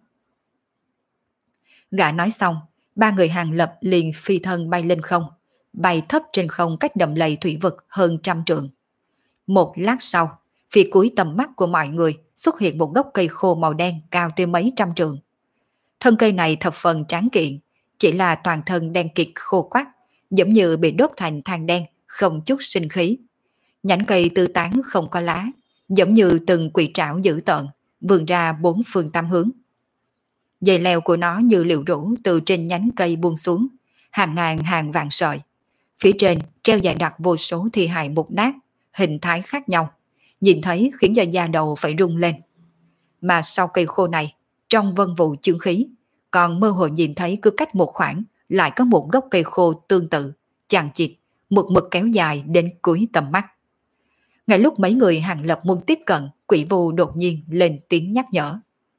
Gã nói xong, ba người Hàng Lập liền phi thân bay lên không, bay thấp trên không cách đầm lầy thủy vực hơn trăm trượng. Một lát sau, phía cuối tầm mắt của mọi người xuất hiện một gốc cây khô màu đen cao tới mấy trăm trượng. Thân cây này thập phần tráng kiện, chỉ là toàn thân đen kịt khô quắc, giống như bị đốt thành than đen, không chút sinh khí. Nhánh cây tứ tán không có lá, giống như từng quỷ trảo dữ tợn, vươn ra bốn phương tám hướng. Dây leo của nó như liều rũ từ trên nhánh cây buông xuống, hàng ngàn hàng vạn sợi. Phía trên treo dài đặc vô số thi hài mục nát, hình thái khác nhau, nhìn thấy khiến cho da đầu phải rung lên. Mà sau cây khô này, trong vân vụ chương khí, còn mơ hồ nhìn thấy cứ cách một khoảng lại có một gốc cây khô tương tự, chằng chịt, mực mực kéo dài đến cuối tầm mắt. Ngay lúc mấy người Hàng Lập muốn tiếp cận, quỷ vu đột nhiên lên tiếng nhắc nhở.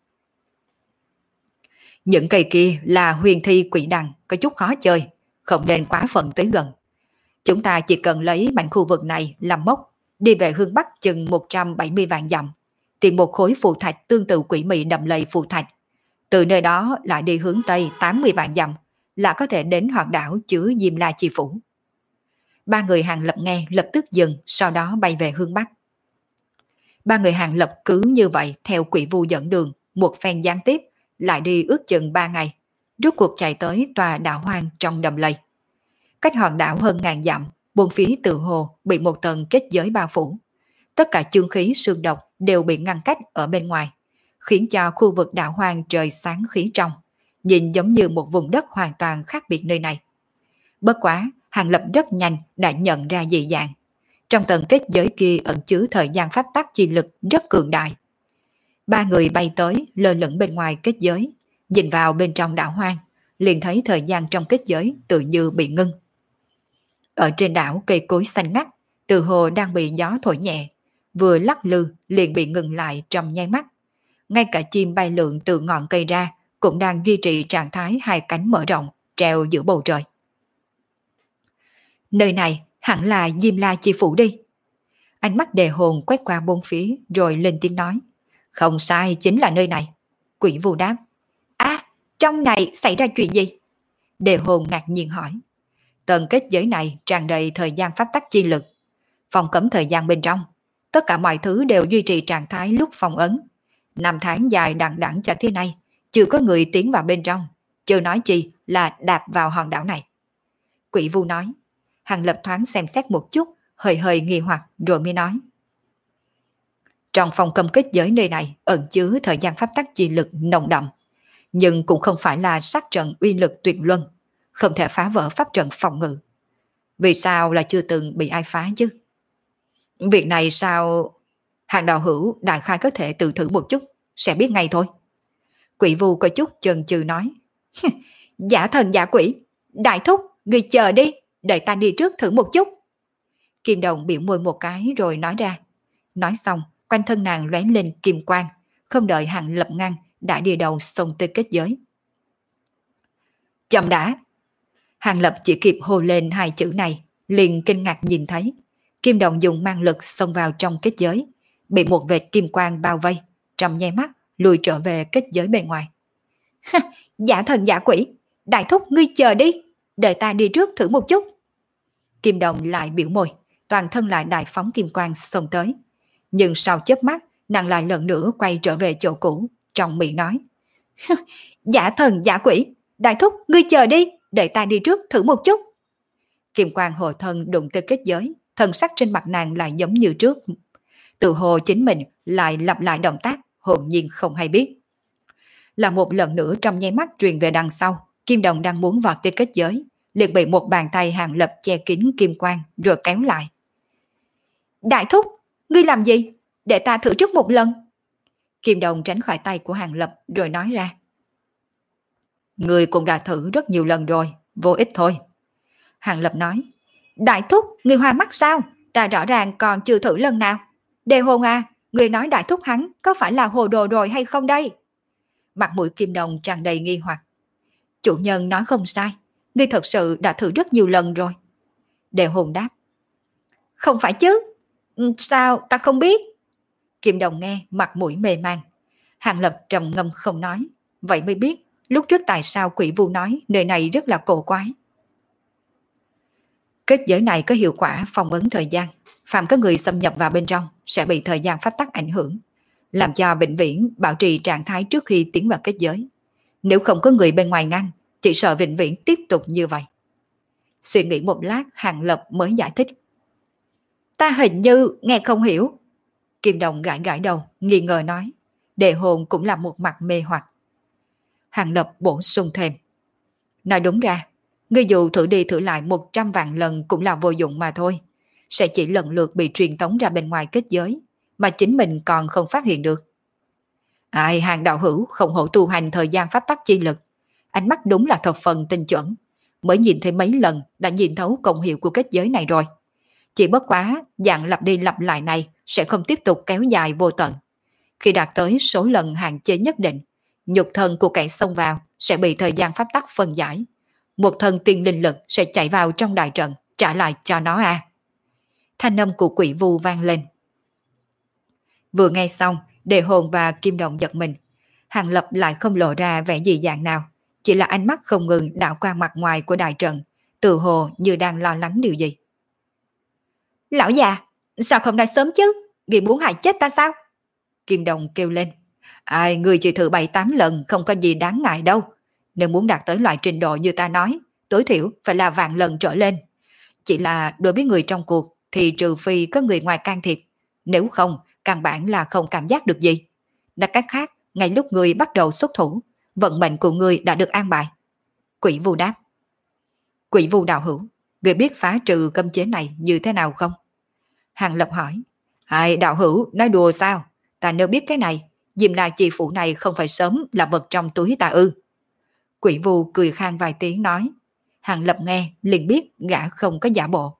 Những cây kia là huyền thi quỷ đằng, có chút khó chơi, không nên quá phận tới gần. Chúng ta chỉ cần lấy mảnh khu vực này làm mốc, đi về hướng Bắc chừng một trăm bảy mươi vạn dặm, tìm một khối phù thạch tương tự quỷ mị đầm lầy phù thạch. Từ nơi đó lại đi hướng Tây tám mươi vạn dặm, là có thể đến hòn đảo chứa Diêm La Chi Phủ. Ba người Hàng Lập nghe lập tức dừng, sau đó bay về hướng Bắc. Ba người Hàng Lập cứ như vậy theo quỷ vu dẫn đường, một phen gián tiếp, lại đi ước chừng ba ngày, rốt cuộc chạy tới tòa đảo hoang trong đầm lầy. Cách hòn đảo hơn ngàn dặm, bốn phía tự hồ bị một tầng kết giới bao phủ. tất cả chương khí xương độc đều bị ngăn cách ở bên ngoài, khiến cho khu vực đạo hoang trời sáng khí trong, nhìn giống như một vùng đất hoàn toàn khác biệt nơi này. Bất quá, Hàng Lập rất nhanh đã nhận ra dị dạng. Trong tầng kết giới kia ẩn chứa thời gian pháp tắc chi lực rất cường đại. Ba người bay tới lơ lửng bên ngoài kết giới, nhìn vào bên trong đảo hoang, liền thấy thời gian trong kết giới tự như bị ngưng. Ở trên đảo cây cối xanh ngắt, từ hồ đang bị gió thổi nhẹ, vừa lắc lư liền bị ngừng lại trong nháy mắt. Ngay cả chim bay lượn từ ngọn cây ra cũng đang duy trì trạng thái hai cánh mở rộng, treo giữa bầu trời. Nơi này hẳn là Diêm La Chi Phủ đi. Ánh mắt đề hồn quét qua bốn phía rồi lên tiếng nói. Không sai, chính là nơi này. Quỷ Vu đáp. À, trong này xảy ra chuyện gì? Đề hồn ngạc nhiên hỏi. Tầng kết giới này tràn đầy thời gian pháp tắc chi lực. Phòng cấm thời gian bên trong. Tất cả mọi thứ đều duy trì trạng thái lúc phong ấn. Năm tháng dài đằng đẵng cho thế này, chưa có người tiến vào bên trong. Chưa nói chi là đạp vào hòn đảo này. Quỷ Vu nói. Hàng Lập thoáng xem xét một chút, hơi hơi nghi hoặc rồi mới nói. Trong phòng cầm kết giới nơi này ẩn chứa thời gian pháp tắc chi lực nồng đậm, nhưng cũng không phải là sát trận uy lực tuyệt luân, không thể phá vỡ pháp trận phòng ngự. Vì sao là chưa từng bị ai phá chứ? Việc này sao... Hàng đạo hữu đại khai có thể tự thử một chút, sẽ biết ngay thôi. Quỷ Vu có chút chần chừ nói. Giả thần giả quỷ, đại thúc, người chờ đi, đợi ta đi trước thử một chút. Kim Đồng biểu môi một cái rồi nói ra. Nói xong, quanh thân nàng lóe lên kim quang, không đợi Hàng Lập ngăn, đã đi đầu xông tới kết giới. Chậm đã! Hàng Lập chỉ kịp hô lên hai chữ này, liền kinh ngạc nhìn thấy Kim Đồng dùng mang lực xông vào trong kết giới, bị một vệt kim quang bao vây, trong nháy mắt lùi trở về kết giới bên ngoài. Giả thần giả quỷ, đại thúc ngươi chờ đi, đợi ta đi trước thử một chút. Kim Đồng lại biểu môi, toàn thân lại đại phóng kim quang xông tới. Nhưng sau chớp mắt, nàng lại lần nữa quay trở về chỗ cũ, trong miệng nói. Giả thần giả quỷ, đại thúc ngươi chờ đi, đợi ta đi trước thử một chút. Kim quang hộ thân đụng tới kết giới, thần sắc trên mặt nàng lại giống như trước. Tự hồ chính mình lại lặp lại động tác, hồn nhiên không hay biết. Là một lần nữa trong nháy mắt truyền về đằng sau, Kim Đồng đang muốn vọt tới kết giới, liền bị một bàn tay Hàng Lập che kín kim quang rồi kéo lại. Đại thúc, ngươi làm gì? Để ta thử trước một lần. Kim Đồng tránh khỏi tay của Hàng Lập rồi nói ra. Ngươi cũng đã thử rất nhiều lần rồi, vô ích thôi. Hàng Lập nói. Đại thúc, ngươi hoa mắt sao? Ta rõ ràng còn chưa thử lần nào. Đề hồn à, ngươi nói đại thúc hắn có phải là hồ đồ rồi hay không đây? Mặt mũi Kim Đồng tràn đầy nghi hoặc. Chủ nhân nói không sai, ngươi thật sự đã thử rất nhiều lần rồi. Đề hồn đáp. Không phải chứ? Sao ta không biết? Kim Đồng nghe mặt mũi mê man. Hàng Lập trầm ngâm không nói. Vậy mới biết lúc trước tại sao Quỷ Vu nói nơi này rất là cổ quái. Kết giới này có hiệu quả phong ấn thời gian. Phạm có người xâm nhập vào bên trong sẽ bị thời gian pháp tắc ảnh hưởng, làm cho vĩnh viễn bảo trì trạng thái trước khi tiến vào kết giới. Nếu không có người bên ngoài ngăn, chỉ sợ vĩnh viễn tiếp tục như vậy. Suy nghĩ một lát, Hàng Lập mới giải thích. Ta hình như nghe không hiểu. Kim Đồng gãi gãi đầu, nghi ngờ nói. Đề hồn cũng là một mặt mê hoặc. Hàng Lập bổ sung thêm. Nói đúng ra, ngươi dù thử đi thử lại một trăm vạn lần cũng là vô dụng mà thôi. Sẽ chỉ lần lượt bị truyền tống ra bên ngoài kết giới, mà chính mình còn không phát hiện được. Ai Hàng đạo hữu không hổ tu hành thời gian pháp tắc chi lực. Ánh mắt đúng là thập phần tinh chuẩn. Mới nhìn thấy mấy lần đã nhìn thấu công hiệu của kết giới này rồi. Chỉ bất quá, dạng lặp đi lặp lại này sẽ không tiếp tục kéo dài vô tận. Khi đạt tới số lần hạn chế nhất định, nhục thân của kẻ xông vào sẽ bị thời gian pháp tắc phân giải. Một thân tiên linh lực sẽ chạy vào trong đại trận, trả lại cho nó à. Thanh âm của Quỷ Vu vang lên. Vừa nghe xong, Đề hồn và Kim Đồng giật mình. Hàng Lập lại không lộ ra vẻ gì dạng nào, chỉ là ánh mắt không ngừng đảo qua mặt ngoài của đại trận, tự hồ như đang lo lắng điều gì. Lão già, sao không nói sớm chứ? Ngươi muốn hại chết ta sao? Kim Đồng kêu lên. Ai, người chỉ thử bảy tám lần không có gì đáng ngại đâu. Nếu muốn đạt tới loại trình độ như ta nói, tối thiểu phải là vạn lần trở lên. Chỉ là đối với người trong cuộc thì trừ phi có người ngoài can thiệp, nếu không, căn bản là không cảm giác được gì. Nói cách khác, ngay lúc ngươi bắt đầu xuất thủ, vận mệnh của ngươi đã được an bài. Quỷ Vu đáp. Quỷ Vu đạo hữu, ngươi biết phá trừ cấm chế này như thế nào không? Hàng Lập hỏi. Ai, đạo hữu, nói đùa sao? Ta nếu biết cái này, Diêm La chi phủ này không phải sớm là vật trong túi ta ư? Quỷ Vu cười khan vài tiếng nói. Hàng Lập nghe liền biết gã không có giả bộ.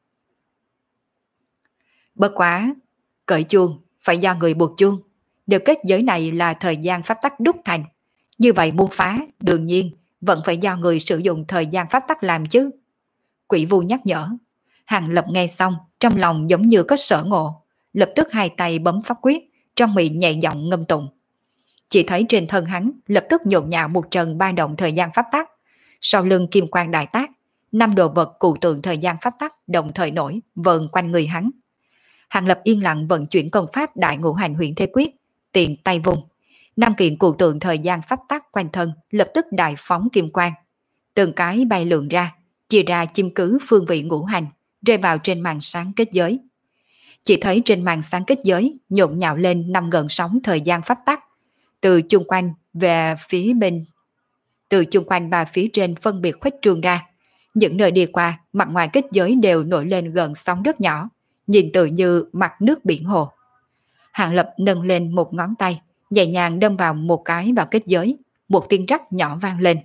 Bất quá, cởi chuông phải do người buộc chuông. Điều kết giới này là thời gian pháp tắc đúc thành. Như vậy muốn phá, đương nhiên vẫn phải do người sử dụng thời gian pháp tắc làm chứ. Quỷ Vu nhắc nhở. Hàng Lập nghe xong, trong lòng giống như có sở ngộ, lập tức hai tay bấm pháp quyết, trong miệng nhẹ giọng ngâm tụng. Chỉ thấy trên thân hắn lập tức nhộn nhạo một trận ba động thời gian pháp tắc. Sau lưng kim quang đại tác, năm đồ vật cụ tượng thời gian pháp tắc đồng thời nổi vờn quanh người hắn. Hàng Lập yên lặng vận chuyển công pháp đại ngũ hành huyền thế quyết, tiền tay vùng. Năm kiện cụ tượng thời gian pháp tắc quanh thân lập tức đại phóng kim quang. Từng cái bay lượn ra, chia ra chiêm cứ phương vị ngũ hành, rơi vào trên màn sáng kết giới. Chỉ thấy trên màn sáng kết giới nhộn nhạo lên năm gợn sóng thời gian pháp tắc, từ chung quanh về phía bên, từ chung quanh và phía trên phân biệt khuếch trương ra. Những nơi đi qua, mặt ngoài kết giới đều nổi lên gợn sóng rất nhỏ, nhìn tự như mặt nước biển hồ. Hàng Lập nâng lên một ngón tay, nhẹ nhàng đâm vào một cái vào kết giới, một tiếng rắc nhỏ vang lên.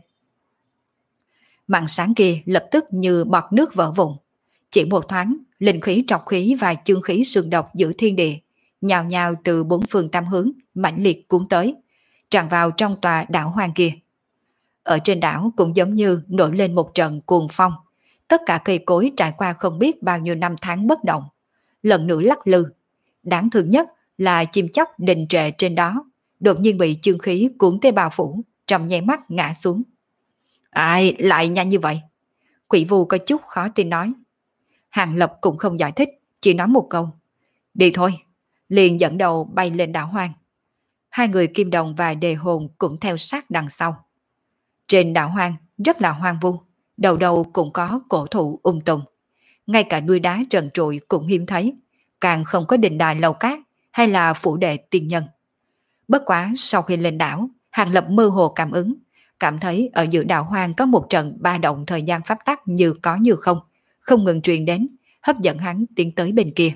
Màn sáng kia lập tức như bọt nước vỡ vụn. Chỉ một thoáng, linh khí trọc khí và chương khí sương độc giữa thiên địa, nhào nhào từ bốn phương tam hướng, mãnh liệt cuốn tới, tràn vào trong tòa đảo hoang kia. Ở trên đảo cũng giống như nổi lên một trận cuồng phong. Tất cả cây cối trải qua không biết bao nhiêu năm tháng bất động, lần nữa lắc lư. Đáng thương nhất là chim chóc đình trệ trên đó, đột nhiên bị chương khí cuốn tới bao phủ, trong nháy mắt ngã xuống. Ai lại nhanh như vậy? Quỷ Vu có chút khó tin nói. Hàng Lập cũng không giải thích, chỉ nói một câu. Đi thôi, liền dẫn đầu bay lên đảo hoang. Hai người Kim Đồng và Đề Hồn cũng theo sát đằng sau. Trên đảo hoang rất là hoang vu, đầu đầu cũng có cổ thụ ung tùm. Ngay cả núi đá trần trụi cũng hiếm thấy, càng không có đình đài lầu cát hay là phủ đệ tiên nhân. Bất quá sau khi lên đảo, Hàng Lập mơ hồ cảm ứng, cảm thấy ở giữa đảo hoang có một trận ba động thời gian pháp tắc như có như không, không ngừng truyền đến, hấp dẫn hắn tiến tới bên kia.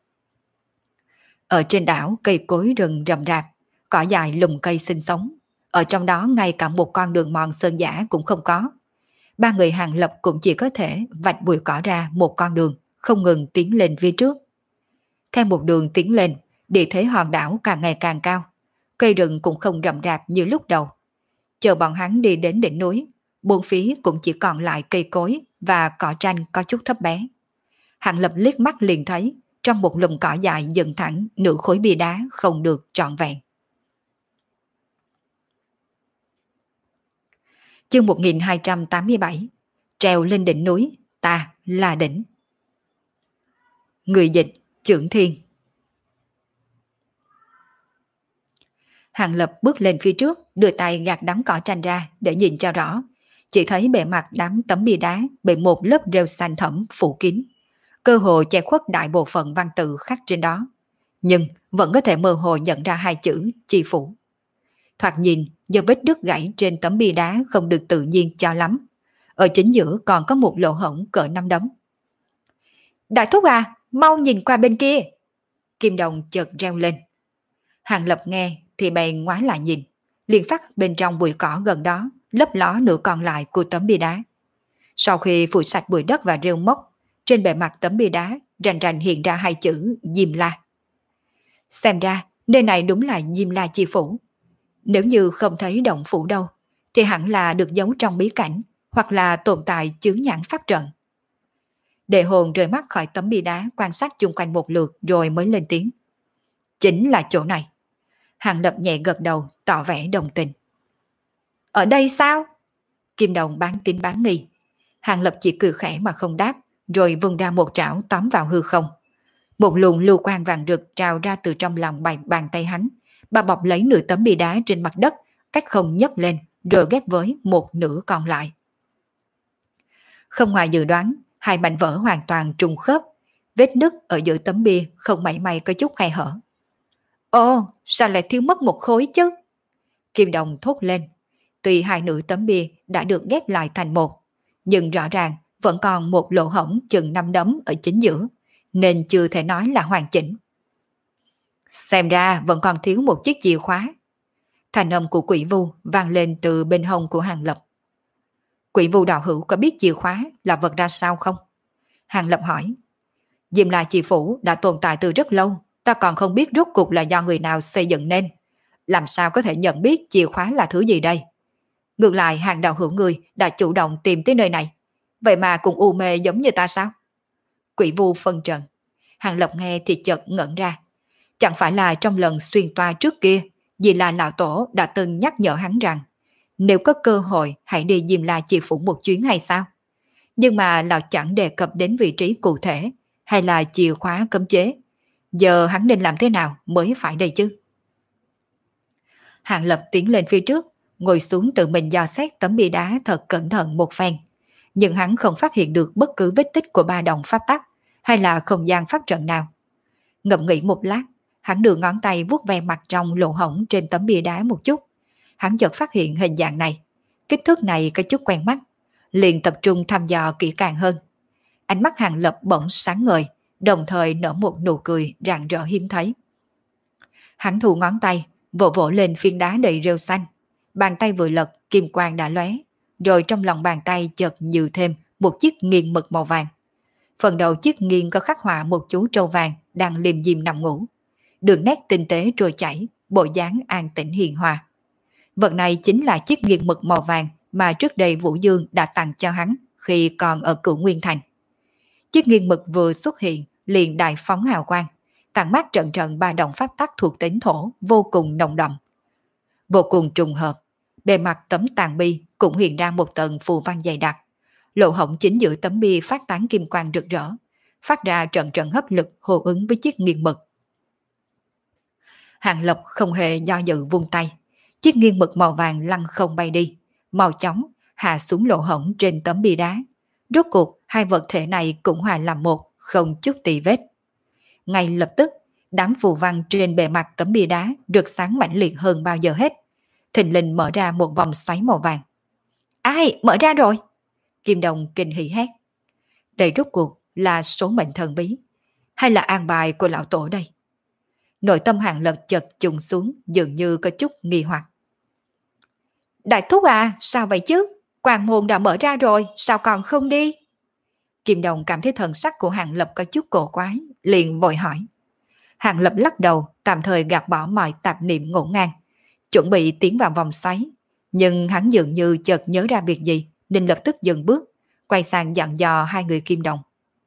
Ở trên đảo cây cối rừng rậm rạp, cỏ dài lùm cây sinh sống, ở trong đó ngay cả một con đường mòn sơn dã cũng không có. Ba người Hàng Lập cũng chỉ có thể vạch bụi cỏ ra một con đường, không ngừng tiến lên phía trước. Theo một đường tiến lên, địa thế hòn đảo càng ngày càng cao, cây rừng cũng không rậm rạp như lúc đầu. Chờ bọn hắn đi đến đỉnh núi, bốn phía cũng chỉ còn lại cây cối và cỏ tranh có chút thấp bé. Hàng Lập liếc mắt liền thấy, trong một lùm cỏ dài dựng thẳng nửa khối bia đá không được trọn vẹn. Chương một nghìn hai trăm tám mươi bảy. Trèo lên đỉnh núi, ta là đỉnh. Người dịch Chưởng Thiên. Hàng Lập bước lên phía trước, đưa tay gạt đám cỏ tranh ra để nhìn cho rõ. Chỉ thấy bề mặt đám tấm bia đá bị một lớp rêu xanh thẫm phủ kín, cơ hồ che khuất đại bộ phận văn tự khắc trên đó, nhưng vẫn có thể mơ hồ nhận ra hai chữ chi phủ. Thoạt nhìn, do vết đứt gãy trên tấm bia đá không được tự nhiên cho lắm. Ở chính giữa còn có một lỗ hổng cỡ năm đấm. Đại thúc à, mau nhìn qua bên kia. Kim Đồng chợt reo lên. Hàng Lập nghe thì bèn ngoái lại nhìn, liền phát bên trong bụi cỏ gần đó lấp ló nửa còn lại của tấm bia đá. Sau khi phủi sạch bụi đất và rêu mốc, trên bề mặt tấm bia đá rành rành hiện ra hai chữ Diêm La. Xem ra nơi này đúng là Diêm La chi phủ. Nếu như không thấy động phủ đâu, thì hẳn là được giấu trong bí cảnh, hoặc là tồn tại chướng nhãn pháp trận. Đề Hồn rời mắt khỏi tấm bia đá, quan sát chung quanh một lượt rồi mới lên tiếng. Chính là chỗ này. Hàng Lập nhẹ gật đầu, tỏ vẻ đồng tình. Ở đây sao? Kim Đồng bán tín bán nghi. Hàng Lập chỉ cười khẽ mà không đáp, rồi vung ra một trảo tóm vào hư không. Một luồng lưu quang vàng rực trào ra từ trong lòng bàn, bàn tay hắn, bà bọc lấy nửa tấm bia đá trên mặt đất, cách không nhấc lên, rồi ghép với một nửa còn lại. Không ngoài dự đoán, hai mảnh vỡ hoàn toàn trùng khớp, Vết nứt ở giữa tấm bia không mảy may có chút khe hở. Ồ, sao lại thiếu mất một khối chứ? Kim Đồng thốt lên. Tuy hai nửa tấm bia đã được ghép lại thành một, nhưng rõ ràng vẫn còn một lỗ hổng chừng năm đấm ở chính giữa, nên chưa thể nói là hoàn chỉnh. Xem ra vẫn còn thiếu một chiếc chìa khóa. Thành âm của Quỷ Vu vang lên từ bên hông của Hàng Lập. Quỷ Vu đạo hữu có biết chìa khóa là vật ra sao không? Hàng Lập hỏi. Diêm La Chi Phủ đã tồn tại từ rất lâu, ta còn không biết rốt cuộc là do người nào xây dựng nên. Làm sao có thể nhận biết chìa khóa là thứ gì đây? Ngược lại Hàng đạo hữu người đã chủ động tìm tới nơi này, vậy mà cũng u mê giống như ta sao? Quỷ Vu phân trần. Hàng Lập nghe thì chợt ngẩn ra. Chẳng phải là trong lần xuyên toa trước kia, vì là lão tổ đã từng nhắc nhở hắn rằng nếu có cơ hội hãy đi Diêm La Chi Phủ một chuyến hay sao? Nhưng mà lão chẳng đề cập đến vị trí cụ thể hay là chìa khóa cấm chế. Giờ hắn nên làm thế nào mới phải đây chứ? Hàng Lập tiến lên phía trước, ngồi xuống tự mình dò xét tấm bia đá thật cẩn thận một phen. Nhưng hắn không phát hiện được bất cứ vết tích của ba đồng pháp tắc hay là không gian pháp trận nào. Ngẫm nghĩ một lát, hắn đưa ngón tay vuốt ve mặt trong lỗ hổng trên tấm bia đá một chút. Hắn chợt phát hiện hình dạng này, kích thước này có chút quen mắt, liền tập trung thăm dò kỹ càng hơn. Ánh mắt Hàng Lập bỗng sáng ngời, đồng thời nở một nụ cười rạng rỡ hiếm thấy. Hắn thu ngón tay, vỗ vỗ lên phiến đá đầy rêu xanh. Bàn tay vừa lật, kim quang đã lóe, rồi trong lòng bàn tay chợt nhiều thêm một chiếc nghiêng mực màu vàng. Phần đầu chiếc nghiêng có khắc họa một chú trâu vàng đang liêm diêm nằm ngủ. Đường nét tinh tế trôi chảy, bộ dáng an tĩnh hiền hòa. Vật này chính là chiếc nghiêng mực màu vàng mà trước đây Vũ Dương đã tặng cho hắn khi còn ở Cửu Nguyên Thành. Chiếc nghiêng mực vừa xuất hiện liền đại phóng hào quang, tản mát trận trận ba động pháp tắc thuộc tính thổ vô cùng nồng đậm. Vô cùng trùng hợp, bề mặt tấm tàn bi cũng hiện ra một tầng phù văn dày đặc. Lỗ hổng chính giữa tấm bia phát tán kim quang rực rỡ, phát ra trận trận hấp lực hô ứng với chiếc nghiêng mực. Hàng Lập không hề do dự vung tay, chiếc nghiêng mực màu vàng lăn không bay đi, mau chóng hạ xuống lỗ hổng trên tấm bia đá. Rốt cuộc hai vật thể này cũng hòa làm một, không chút tì vết. Ngay lập tức, đám phù văn trên bề mặt tấm bia đá rực sáng mãnh liệt hơn bao giờ hết. Thình lình mở ra một vòng xoáy màu vàng. Ai, mở ra rồi! Kim Đồng kinh hỉ hét. Đây rốt cuộc là số mệnh thần bí, hay là an bài của lão tổ đây? Nội tâm Hàng Lập chợt trùng xuống, dường như có chút nghi hoặc. Đại thúc à, sao vậy chứ? Quan môn đã mở ra rồi, sao còn không đi? Kim Đồng cảm thấy thần sắc của Hàng Lập có chút cổ quái, liền vội hỏi. Hàng Lập lắc đầu, tạm thời gạt bỏ mọi tạp niệm ngổn ngang, chuẩn bị tiến vào vòng xoáy. Nhưng hắn dường như chợt nhớ ra việc gì, nên lập tức dừng bước, quay sang dặn dò hai người Kim Đồng.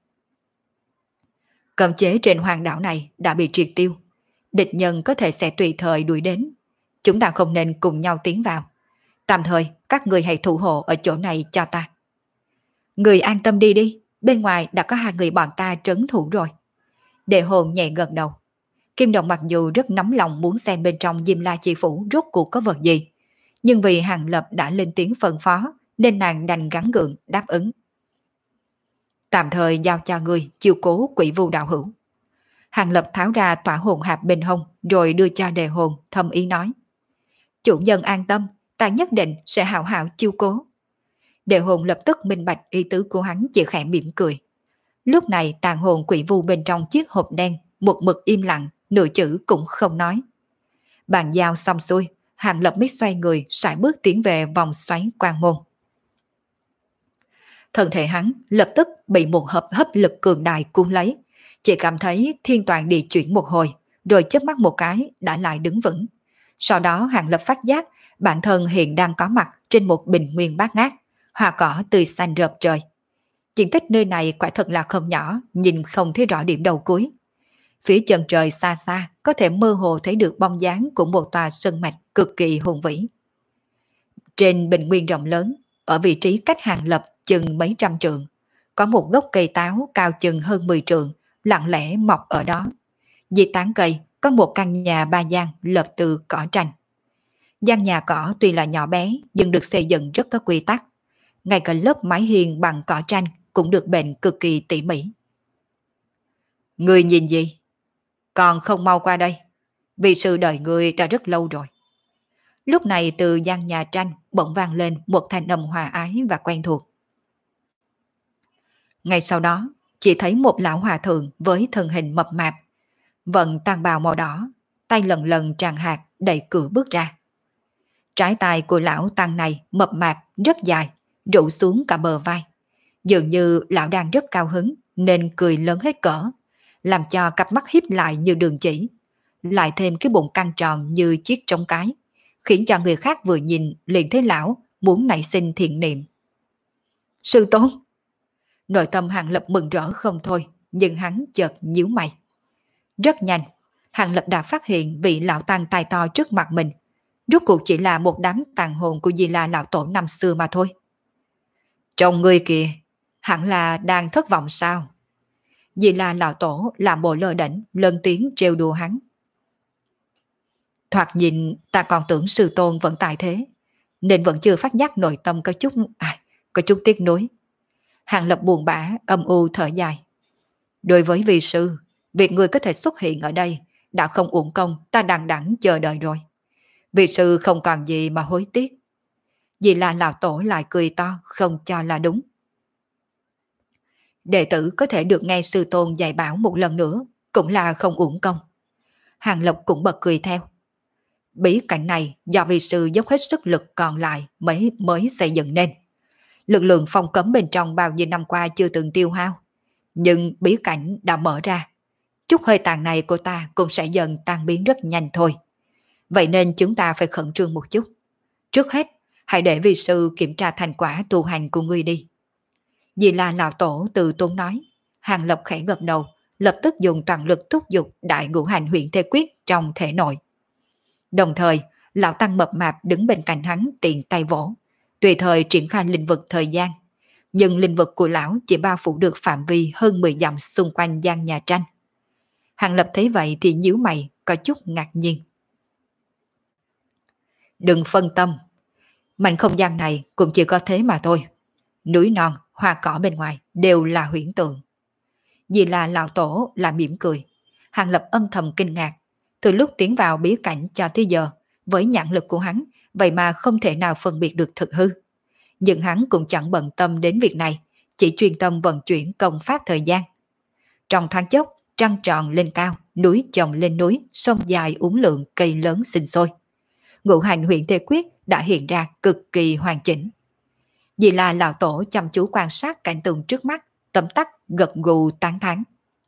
Cấm chế trên hoàng đảo này đã bị triệt tiêu, địch nhân có thể sẽ tùy thời đuổi đến. Chúng ta không nên cùng nhau tiến vào. Tạm thời các người hãy thủ hộ ở chỗ này cho ta. Người an tâm đi đi, bên ngoài đã có hai người bọn ta trấn thủ rồi. Đệ hồn nhẹ gật đầu. Kim Đồng mặc dù rất nóng lòng muốn xem bên trong Diêm La Chi Phủ rốt cuộc có vật gì, nhưng vì Hàng Lập đã lên tiếng phân phó nên nàng đành gắng gượng đáp ứng. Tạm thời giao cho người chiêu cố Quỷ Vu đạo hữu. Hàng Lập tháo ra tỏa hồn hạp bên hông rồi đưa cho đề hồn, thầm ý nói. Chủ nhân an tâm, ta nhất định sẽ hảo hảo chiêu cố. Đề hồn lập tức minh bạch ý tứ của hắn, chỉ khẽ mỉm cười. Lúc này tàn hồn Quỷ Vu bên trong chiếc hộp đen một mực im lặng, nửa chữ cũng không nói. Bàn giao xong xuôi, Hàng Lập mới xoay người sải bước tiến về vòng xoáy quan môn. Thân thể hắn lập tức bị một hợp hấp lực cường đại cuốn lấy, chỉ cảm thấy thiên toàn địa chuyển một hồi, rồi chớp mắt một cái đã lại đứng vững. Sau đó Hàng Lập phát giác bản thân hiện đang có mặt trên một bình nguyên bát ngát, hoa cỏ tươi xanh rợp trời. Diện tích nơi này quả thật là không nhỏ, nhìn không thấy rõ điểm đầu cuối. Phía chân trời xa xa có thể mơ hồ thấy được bóng dáng của một tòa sơn mạch cực kỳ hùng vĩ. Trên bình nguyên rộng lớn, ở vị trí cách Hàng Lập chừng mấy trăm trượng, có một gốc cây táo cao chừng hơn mười trượng, lặng lẽ mọc ở đó. Dưới tán cây có một căn nhà ba gian lợp từ cỏ tranh. Gian nhà cỏ tuy là nhỏ bé nhưng được xây dựng rất có quy tắc. Ngay cả lớp mái hiên bằng cỏ tranh cũng được bện cực kỳ tỉ mỉ. Ngươi nhìn gì? Còn không mau qua đây. Vì sư đợi ngươi đã rất lâu rồi. Lúc này từ gian nhà tranh bỗng vang lên một thanh âm hòa ái và quen thuộc. Ngay sau đó, chỉ thấy một lão hòa thượng với thân hình mập mạp, vận tàn bào màu đỏ, tay lần lần tràn hạt đẩy cửa bước ra. Trái tay của lão tăng này mập mạp rất dài, rủ xuống cả bờ vai. Dường như lão đang rất cao hứng nên cười lớn hết cỡ, làm cho cặp mắt híp lại như đường chỉ, lại thêm cái bụng căng tròn như chiếc trống cái, khiến cho người khác vừa nhìn liền thấy lão muốn nảy sinh thiện niệm. Sư tôn! Nội tâm Hàng Lập mừng rỡ không thôi, nhưng hắn chợt nhíu mày. Rất nhanh, Hàng Lập đã phát hiện vị lão tăng tài to trước mặt mình, rốt cuộc chỉ là một đám tàn hồn của Di La lão tổ năm xưa mà thôi. Trong người kìa, hẳn là đang thất vọng sao? Di La lão tổ làm bộ lơ đễnh, lớn tiếng trêu đùa hắn. Thoạt nhìn ta còn tưởng sư tôn vẫn tại thế, nên vẫn chưa phát giác nội tâm có chút à, có chút tiếc nuối. Hàng Lập buồn bã, âm u thở dài. Đối với vị sư, việc người có thể xuất hiện ở đây đã không uổng công ta đằng đẵng chờ đợi rồi. Vị sư không còn gì mà hối tiếc. Vì là lão tổ lại cười to, không cho là đúng. Đệ tử có thể được nghe sư tôn dạy bảo một lần nữa, cũng là không uổng công. Hàng Lập cũng bật cười theo. Bí cảnh này do vị sư dốc hết sức lực còn lại mới mới xây dựng nên. Lực lượng phong cấm bên trong bao nhiêu năm qua chưa từng tiêu hao. Nhưng bí cảnh đã mở ra. Chút hơi tàn này của ta cũng sẽ dần tan biến rất nhanh thôi. Vậy nên chúng ta phải khẩn trương một chút. Trước hết, hãy để vị sư kiểm tra thành quả tu hành của ngươi đi. Vì là lão tổ từ tốn nói. Hàng Lập khẽ gật đầu, lập tức dùng toàn lực thúc giục đại ngũ hành huyện thế quyết trong thể nội. Đồng thời, lão tăng mập mạp đứng bên cạnh hắn tiện tay vỗ, tùy thời triển khai lĩnh vực thời gian. Nhưng lĩnh vực của lão chỉ bao phủ được phạm vi hơn mười dặm xung quanh gian nhà tranh. Hàng Lập thấy vậy thì nhíu mày, có chút ngạc nhiên. Đừng phân tâm, mảnh không gian này cũng chỉ có thế mà thôi. Núi non, hoa cỏ bên ngoài đều là huyễn tượng. Vì là lão tổ là mỉm cười. Hàng Lập âm thầm kinh ngạc. Từ lúc tiến vào bí cảnh cho tới giờ, với nhãn lực của hắn, vậy mà không thể nào phân biệt được thực hư. Nhưng hắn cũng chẳng bận tâm đến việc này, chỉ chuyên tâm vận chuyển công pháp thời gian. Trong thoáng chốc, trăng tròn lên cao, núi chồng lên núi, sông dài uốn lượn, cây lớn sinh sôi. Ngũ hành huyện thế quyết đã hiện ra cực kỳ hoàn chỉnh. Vì là lão tổ chăm chú quan sát cảnh tượng trước mắt, tấm tắc gật gù tán thán.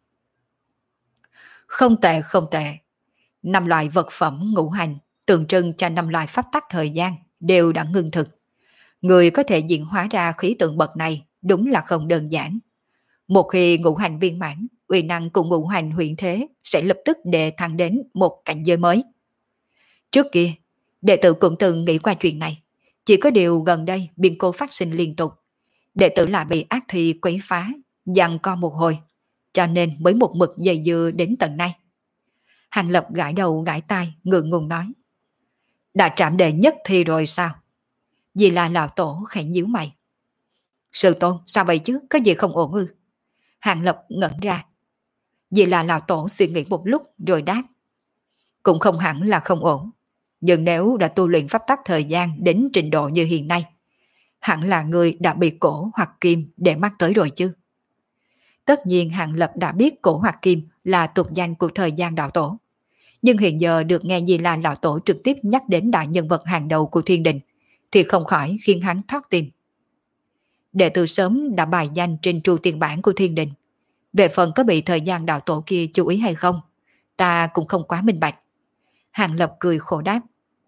Không tệ không tệ. Năm loại vật phẩm ngũ hành tượng trưng cho năm loại pháp tắc thời gian đều đã ngưng thực. Người có thể diễn hóa ra khí tượng bậc này đúng là không đơn giản. Một khi ngũ hành viên mãn, uy năng của ngũ hành huyện thế sẽ lập tức đề thăng đến một cảnh giới mới. Trước kia, đệ tử cũng từng nghĩ qua chuyện này. Chỉ có điều gần đây biến cố phát sinh liên tục. Đệ tử lại bị ác thi quấy phá, giằng co một hồi, cho nên mới một mực dày dưa đến tận nay. Hàng Lập gãi đầu gãi tai, ngượng ngùng nói. Đã trảm đệ nhất thi rồi sao? Vì là lão tổ khẽ nhíu mày. Sư tôn, sao vậy chứ, có gì không ổn ư? Hàng Lập ngẩn ra. Vì là lão tổ suy nghĩ một lúc rồi đáp. Cũng không hẳn là không ổn. Nhưng nếu đã tu luyện pháp tắc thời gian đến trình độ như hiện nay, hẳn là người đã bị cổ hoặc kim để mắt tới rồi chứ. Tất nhiên Hàng Lập đã biết cổ hoặc kim là tục danh của thời gian đạo tổ. Nhưng hiện giờ được nghe Di La lão tổ trực tiếp nhắc đến đại nhân vật hàng đầu của thiên đình, thì không khỏi khiến hắn thoát tim. Đệ tử sớm đã bài danh trên tru tiền bản của thiên đình. Về phần có bị thời gian đạo tổ kia chú ý hay không, ta cũng không quá minh bạch. Hàng Lập cười khổ đáp.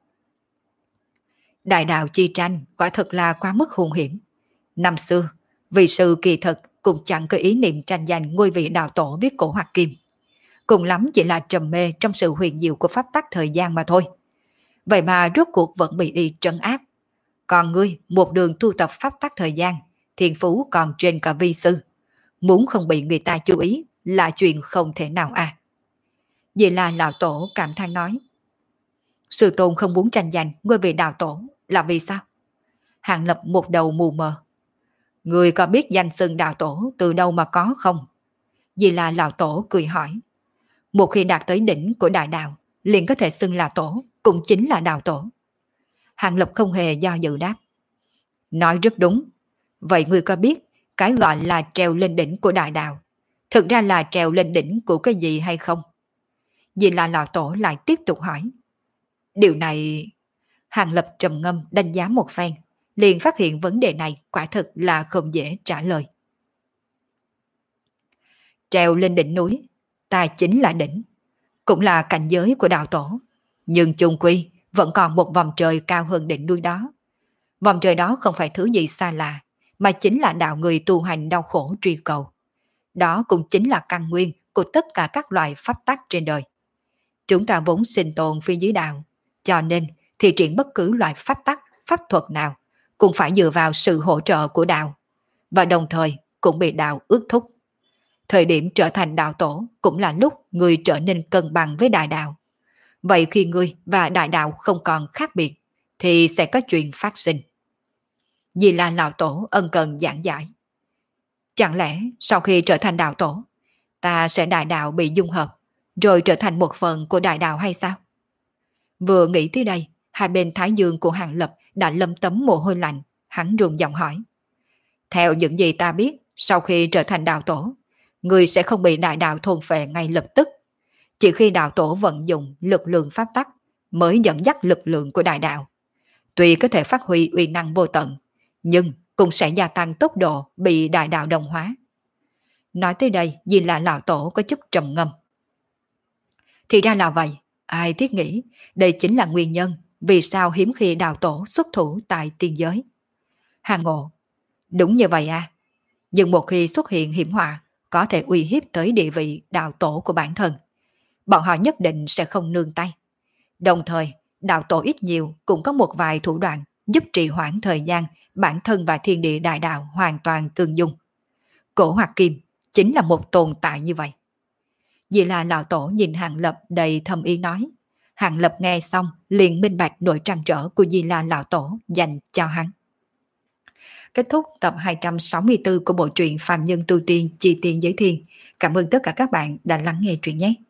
Đại đạo chi tranh quả thật là quá mức hung hiểm. Năm xưa, vị sư kỳ thực cũng chẳng có ý niệm tranh giành ngôi vị đạo tổ biết cổ hoặc kim. Cùng lắm chỉ là trầm mê trong sự huyền diệu của pháp tắc thời gian mà thôi. Vậy mà rốt cuộc vẫn bị y trấn áp. Còn ngươi một đường tu tập pháp tắc thời gian, thiên phú còn trên cả vi sư. Muốn không bị người ta chú ý là chuyện không thể nào à. Vậy là lão tổ cảm than nói. Sư tôn không muốn tranh giành ngôi vị đạo tổ là vì sao? Hàng Lập một đầu mù mờ. Người có biết danh xưng đạo tổ từ đâu mà có không? Vì là lão tổ cười hỏi. Một khi đạt tới đỉnh của đại đạo, liền có thể xưng là tổ, cũng chính là đạo tổ. Hàng Lập không hề do dự đáp. Nói rất đúng. Vậy ngươi có biết cái gọi là trèo lên đỉnh của đại đạo thực ra là trèo lên đỉnh của cái gì hay không? Vì là lão tổ lại tiếp tục hỏi. Điều này... Hàng Lập trầm ngâm đánh giá một phen, liền phát hiện vấn đề này quả thực là không dễ trả lời. Trèo lên đỉnh núi, ta chính là đỉnh, cũng là cảnh giới của đạo tổ. Nhưng chung quy vẫn còn một vòng trời cao hơn đỉnh núi đó. Vòng trời đó không phải thứ gì xa lạ, mà chính là đạo người tu hành đau khổ truy cầu. Đó cũng chính là căn nguyên của tất cả các loại pháp tắc trên đời. Chúng ta vốn sinh tồn phía dưới đạo, cho nên thì triển bất cứ loại pháp tắc, pháp thuật nào cũng phải dựa vào sự hỗ trợ của đạo, và đồng thời cũng bị đạo ước thúc. Thời điểm trở thành đạo tổ cũng là lúc người trở nên cân bằng với đại đạo. Vậy khi ngươi và đại đạo không còn khác biệt, thì sẽ có chuyện phát sinh. Vì là lão tổ ân cần giảng giải. Chẳng lẽ sau khi trở thành đạo tổ, ta sẽ đại đạo bị dung hợp, rồi trở thành một phần của đại đạo hay sao? Vừa nghĩ tới đây, hai bên thái dương của Hàng Lập đã lâm tấm mồ hôi lạnh, hắn run giọng hỏi. Theo những gì ta biết, sau khi trở thành đạo tổ, người sẽ không bị đại đạo thôn phệ ngay lập tức. Chỉ khi đạo tổ vận dụng lực lượng pháp tắc mới dẫn dắt lực lượng của đại đạo. Tuy có thể phát huy uy năng vô tận, nhưng cũng sẽ gia tăng tốc độ bị đại đạo đồng hóa. Nói tới đây, vì là lão tổ có chút trầm ngâm. Thì ra là vậy, ai thiết nghĩ đây chính là nguyên nhân vì sao hiếm khi đạo tổ xuất thủ tại tiên giới. Hàng Ngộ, đúng như vậy à, nhưng một khi xuất hiện hiểm họa có thể uy hiếp tới địa vị đạo tổ của bản thân, bọn họ nhất định sẽ không nương tay. Đồng thời, đạo tổ ít nhiều cũng có một vài thủ đoạn giúp trì hoãn thời gian bản thân và thiên địa đại đạo hoàn toàn tương dung. Cổ Hoạt Kim chính là một tồn tại như vậy. Vì là lão tổ nhìn Hàng Lập đầy thâm ý nói. Hàng Lập nghe xong liền minh bạch nỗi trăn trở của Di La lão tổ dành cho hắn. Kết thúc tập hai trăm sáu mươi tư của bộ truyện Phàm Nhân Tu Tiên Chi Tiên Giới Thiên. Cảm ơn tất cả các bạn đã lắng nghe truyện nhé.